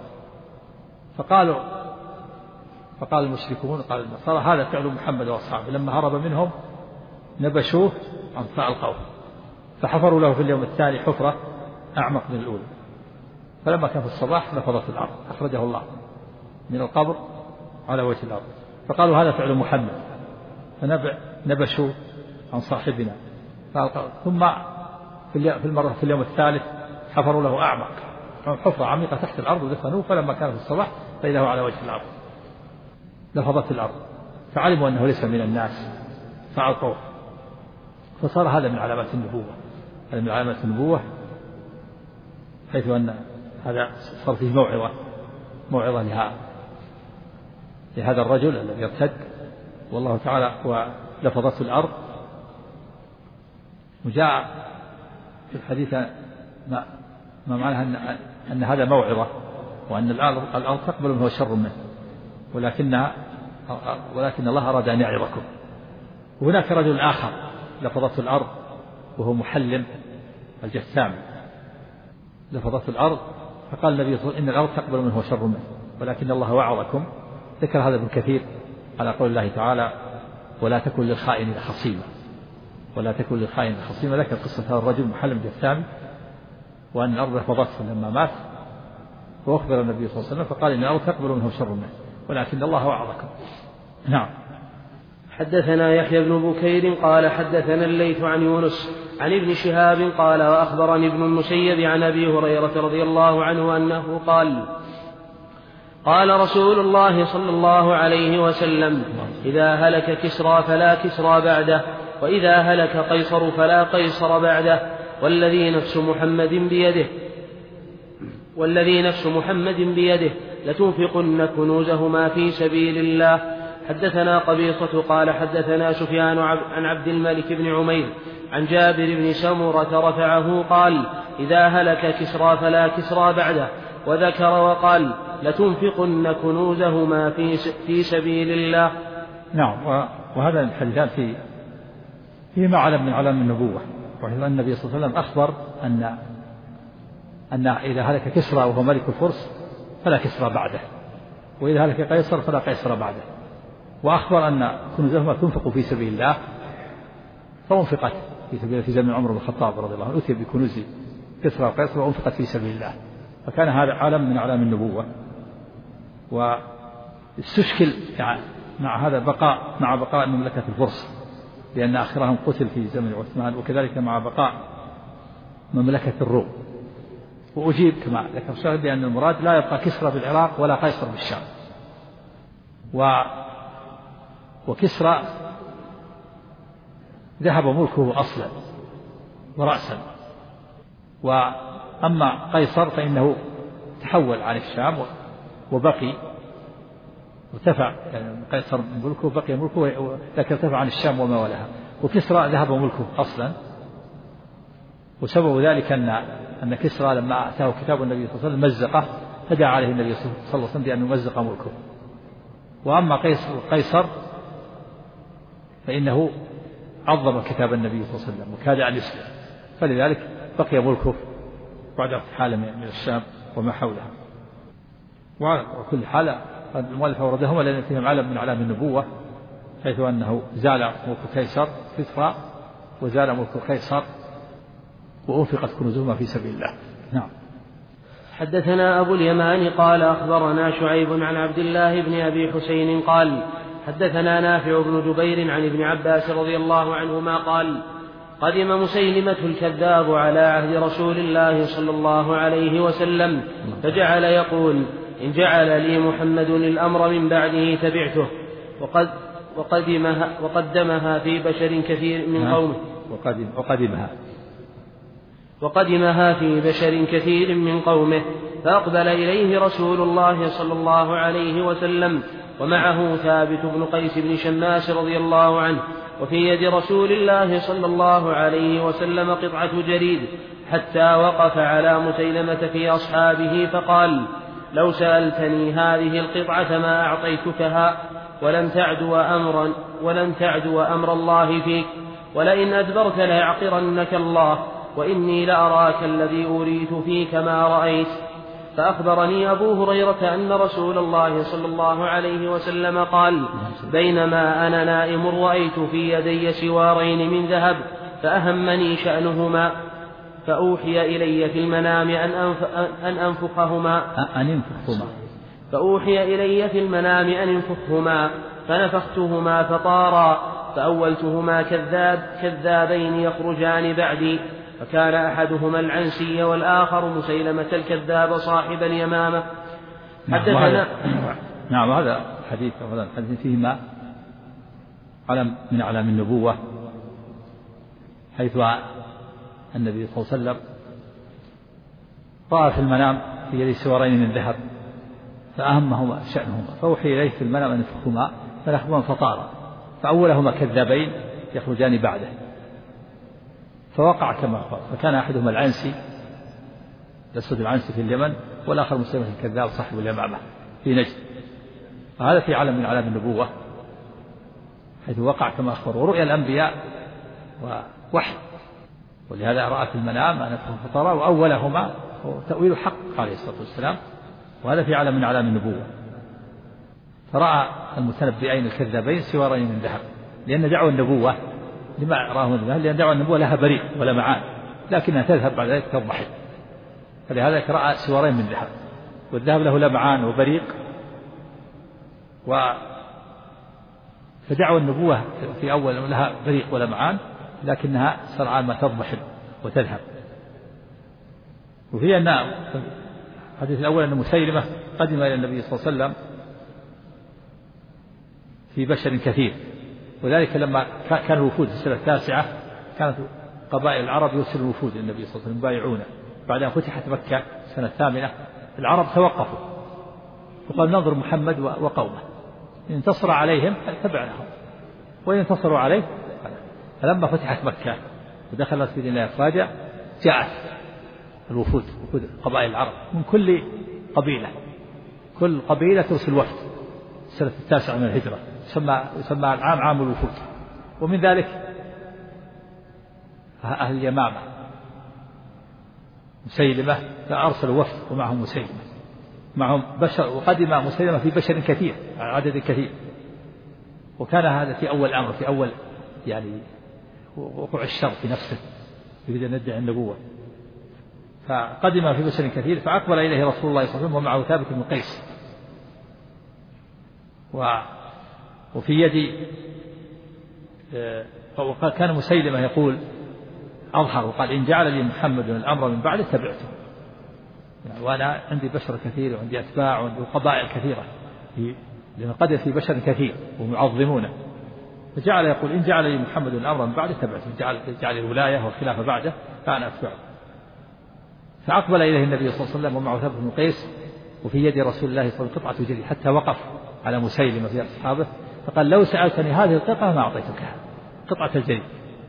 فقال المشركون قال النصارى هذا فعل محمد وأصحابه لما هرب منهم نبشوه عن فألقوه فحفروا له في اليوم الثاني حفرة أعمق من الأولى فلما كان في الصباح لفظت الأرض أخرجه الله من القبر على وجه الأرض فقالوا هذا فعل محمد فنبشوا عن صاحبنا ثم في اليوم الثالث حفروا له أعمق حفرة عميقة تحت الأرض ودفنوه فلما كان في الصباح فإذا هو على وجه الأرض لفظت الأرض فعلموا أنه ليس من الناس فألقوه فصار هذا من علامات النبوة هذا من علامات النبوة حيث أن هذا صار فيه موعظة لهذا الرجل الذي ارتد والله تعالى ولفظته الأرض. وجاء في الحديث ما معناه أن هذا موعظة وأن الأرض تقبل منه شر منه ولكن الله أراد أن يعظكم. وهناك رجل آخر لفظته الأرض وهو محلم الجثام لفظته الأرض فقال النبي صلى الله عليه وسلم إن الأرض تقبل منه شر منه ولكن الله وعظكم. ذكر هذا ابن كثير على قول الله تعالى ولا تكن للخائن خصيما ذكر قصة هذا الرجل محلم الجثام وأن الأرض لفظته لما مات وأخبر النبي صلى الله عليه وسلم فقال إن الأرض تقبل منه شر منه ولكن الله وعظكم. نعم.
حدثنا يحيى بن بكير قال حدثنا الليث عن يونس عن ابن شهاب قال وأخبرني ابن المسيب عن أبي هريرة رضي الله عنه أنه قال رسول الله صلى الله عليه وسلم إذا هلك كسرى فلا كسرى بعده وإذا هلك قيصر فلا قيصر بعده والذي نفس محمد بيده لتنفقن كنوزهما في سبيل الله. حدثنا قبيصة قال حدثنا سفيان عن عبد الملك بن عمير عن جابر بن سمرة رفعه قال إذا هلك كسرى فلا كسرى بعده وذكر وقال لتنفقن كنوزهما في سبيل الله.
نعم. وهذا الحديثان فيما علم من علم النبوة وحيث النبي صلى الله عليه وسلم أخبر أن إذا هلك كسرى وهو ملك الفرس فلا كسرى بعده وإذا هلك قيصر فلا قيصر بعده وأخبر أن كنوزهما تنفق في سبيل الله فأنفقت في سبيل الله في زمن عمر بن الخطاب رضي الله عنه أتي بكنوز كسرى وقيصر وأنفقت في سبيل الله فكان هذا علم من أعلام النبوة. واستشكل مع هذا بقاء مملكة الفرس لأن آخرهم قتل في زمن عثمان وكذلك مع بقاء مملكة الروم وأجيب كما ذكر الشاهد بأن المراد لا يبقى كسرى بالعراق ولا قيصر بالشام. ذهب ملكه أصلا ورأسا. وأما قيصر فإنه تحول عن الشام وبقي وارتفع، يعني قيصر ملكه بقي ملكه لكن ارتفع عن الشام وما ولها. وكسرى ذهب ملكه أصلا، وسبب ذلك أن كسرى لما أتاه كتاب النبي صلى الله عليه وسلم مزقه، فدعا عليه النبي صلى الله عليه وسلم بأن يمزق ملكه. وأما قيصر فإنه عظم كتاب النبي صلى الله عليه وسلم وكاد أن يسلم، فلذلك بقي ملكه بعد ارتحاله من الشام وما حولها. وكل حال المؤلف أوردهما لأن فيهم علم من أعلام النبوة، حيث أنه زال ملك قيصر كسرى وزال ملك قيصر وأنفقت كنوزهما في سبيل الله. نعم.
حدثنا أبو اليمان قال أخبرنا شعيب عن عبد الله بن أبي حسين قال حدثنا نافع بن جبير عن ابن عباس رضي الله عنهما قال قدم مسيلمة الكذاب على عهد رسول الله صلى الله عليه وسلم فجعل يقول إن جعل لي محمد الأمر من بعده تبعته، وقدمها في بشر كثير من قومه وقدمها في بشر كثير من قومه، فأقبل إليه رسول الله صلى الله عليه وسلم ومعه ثابت بن قيس بن شماس رضي الله عنه، وفي يد رسول الله صلى الله عليه وسلم قطعة جريد، حتى وقف على مسيلمة في أصحابه فقال لو سألتني هذه القطعة ما أعطيتكها ولن تعدو أمر الله فيك، ولئن أدبرت ليعقرنك الله، وإني لأراك الذي أريت فيك ما رأيت. فأخبرني أبو هريرة أن رسول الله صلى الله عليه وسلم قال بينما أنا نائم رأيت في يدي سوارين من ذهب فأهمني شأنهما، فأوحي إلي في المنام أن أنفخهما فنفختهما فطارا، فأولتهما كذابين يخرجان بعدي، فكان أحدهما العنسي والآخر مسيلمة الكذاب صاحب اليمامة. حدثنا
نعم. هذا الحديث فيهما علم من أعلام النبوة، حيث النبي صلى الله عليه وسلم رأى في المنام في يد سوارين من ذهب فأهمهما شأنهما، فأوحي إليه في المنام أن ينفخهما فنفخهما فطارا، فأولهما كذابين يخرجان بعده، فوقع كما قال، فكان أحدهما العنسي الأسود العنسي في اليمن، والآخر مسيلمة الكذاب صاحب اليمامة في نجد. فهذا في علم من أعلام النبوة، حيث وقع كما أخبر. ورؤيا الأنبياء ووحي، ولهذا رأى في المنام أن ينفخ فطارا، وأولهما تأويل حق عليه الصلاة والسلام، وهذا في علم من أعلام النبوة. فرأى المتنبئين الكذابين سوارين من ذهب، لأن دعوى النبوة لما راه من ذهب، لأن دعوى النبوة لها بريق ولا معان، لكنها تذهب بعد ذلك تضحي، فلهذا رأى سوارين من ذهب، والذهب له لمعان وبريق. فدعوى النبوة في أول لها بريق ولا معان، لكنها سرعان ما تضحي وتذهب. وفي أن الحديث الأول أن مسيلمة قدم إلى النبي صلى الله عليه وسلم في بشر كثير، وذلك لما كان الوفود في السنة 9 كانت قبائل العرب يرسل الوفود للنبي صلى الله عليه وسلم يبايعونه. بعد أن فتحت مكة السنة 8 العرب توقفوا وقال ننظر محمد وقومه، إن انتصر عليهم اتبعناهم وإن انتصروا عليه. فلما فتحت مكة ودخلت في دين الله أفواجا جاءت الوفود، وفود قبائل العرب من كل قبيلة، كل قبيلة ترسل وفد. السنة 9 من الهجرة يسمى العام عام الوفود. ومن ذلك أهل اليمامة مسيلمة، فأرسلوا وفد ومعهم مسيلمة، معهم بشر، وقدم مسيلمة في بشر كثير عدد كثير. وكان هذا في أول أمر، في أول يعني وقوع الشر في نفسه، يريد أن يدعي النبوة. فقدم في بشر كثير، فأقبل إليه رسول الله صلى الله عليه وسلم ومعه ثابت بن قيس، وفي يدي كان مسيلمة يقول أظهر وقال إن جعل لي محمد الأمر من بعده تبعته، يعني وأنا عندي بشر كثير وعندي أتباع وعندي قبائل كثيرة، لأن قدر في بشر كثير ومعظمونه. فجعل يقول إن جعل لي محمد أمرا بعده تبعته، جعل الولاية والخلافة بعده فأنا أتبعه. فأقبل إليه النبي صلى الله عليه وسلم ومعه ثابت بن قيس وفي يد رسول الله صلى الله عليه وسلم قطعة جديدة، حتى وقف على مسيلمة في أصحابه فقال لو سألتني هذه القطعة ما أعطيتكها، قطعة الجديد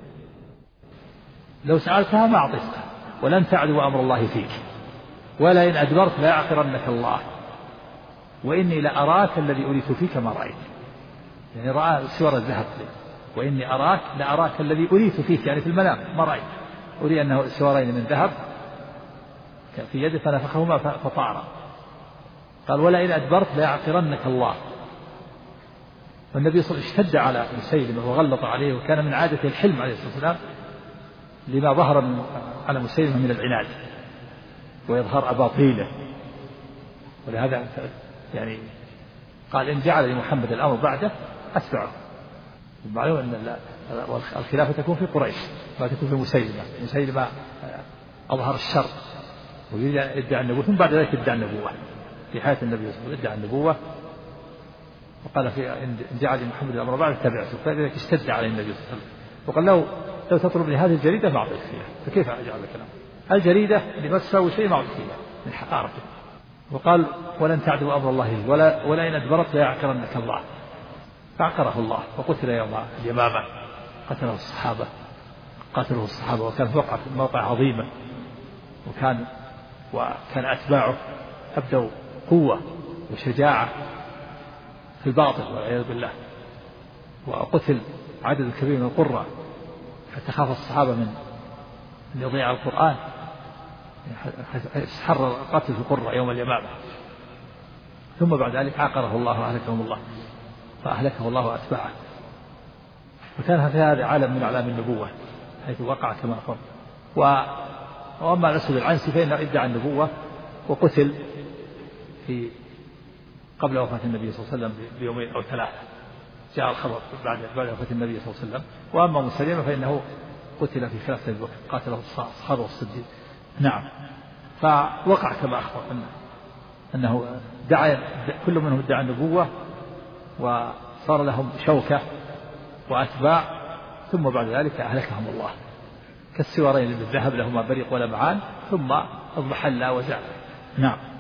لو سألتها ما أعطيتها، ولن تعدو أمر الله فيك، ولئن أدبرت لا يعقرنك الله، وإني لأراك الذي أريت فيك ما رأيت. يعني رأى سور الذهب، وإني أراك لأراك الذي أريت فيك، يعني في المنام ما رأيت، أري أنه سورين من ذهب في يده فنفخهما فطار. قال ولئن أدبرت لا يعقرنك الله. والنبي صلى الله عليه وسلم اشتد على مسيلمة وغلط عليه، وكان من عادته الحلم عليه الصلاة والسلام لما ظهر على مسيلمة من العناد وإظهار أباطيله. ولهذا يعني قال إن جعل لمحمد الأمر بعده أتبعه. معلوم أن الخلافة تكون في قريش ما تكون في مسيلمة أظهر الشر ويريد أن يدعي النبوة، ثم بعد ذلك ادعى النبوة في حياة النبي صلى الله عليه وسلم، ادعى النبوة وقال إن جعل محمد الأمر بعد تبعته، فلذلك اشتد عليه النبي صلى الله عليه وسلم وقال لو تطلبني هذه الجريدة ما أعطيك فيها، فكيف أجعل لك الجريدة اللي ما تساوي شيء ما أعطيك فيها من حقارته. وقال ولن تعدوا أمر الله ولئن أدبرت لا يعقرنك الله، فعقره الله وقتل يوم اليمامة، قتله الصحابة وكان موقع عظيمة، وكان أتباعه أبدوا قوة وشجاعة في الباطل والعياذ بالله، وقتل عدد كبير من القراء حتى خاف الصحابة من أن يضيع القرآن، حر قتل القراء يوم اليمامة. ثم بعد ذلك عاقره الله فأهلكه الله وأتباعه. وكان في هذا عالم من أعلام النبوة حيث وقع كما قلت. وأما الأسود العنسي فإنه ادعى النبوة وقتل قبل وفاة النبي صلى الله عليه وسلم بيومين أو ثلاثة، جاء الخبر بعد وفاة النبي صلى الله عليه وسلم. وأما مسيلمة فإنه قتل في خلافة أبي بكر، قاتله الصحابة والصديق. نعم. فوقع كما أخبر أنه كل منهم ادعى النبوة وصار لهم شوكة وأتباع، ثم بعد ذلك أهلكهم الله كالسوارين بالذهب لهما بريق ولمعان ثم اضمحلا وزعل. نعم.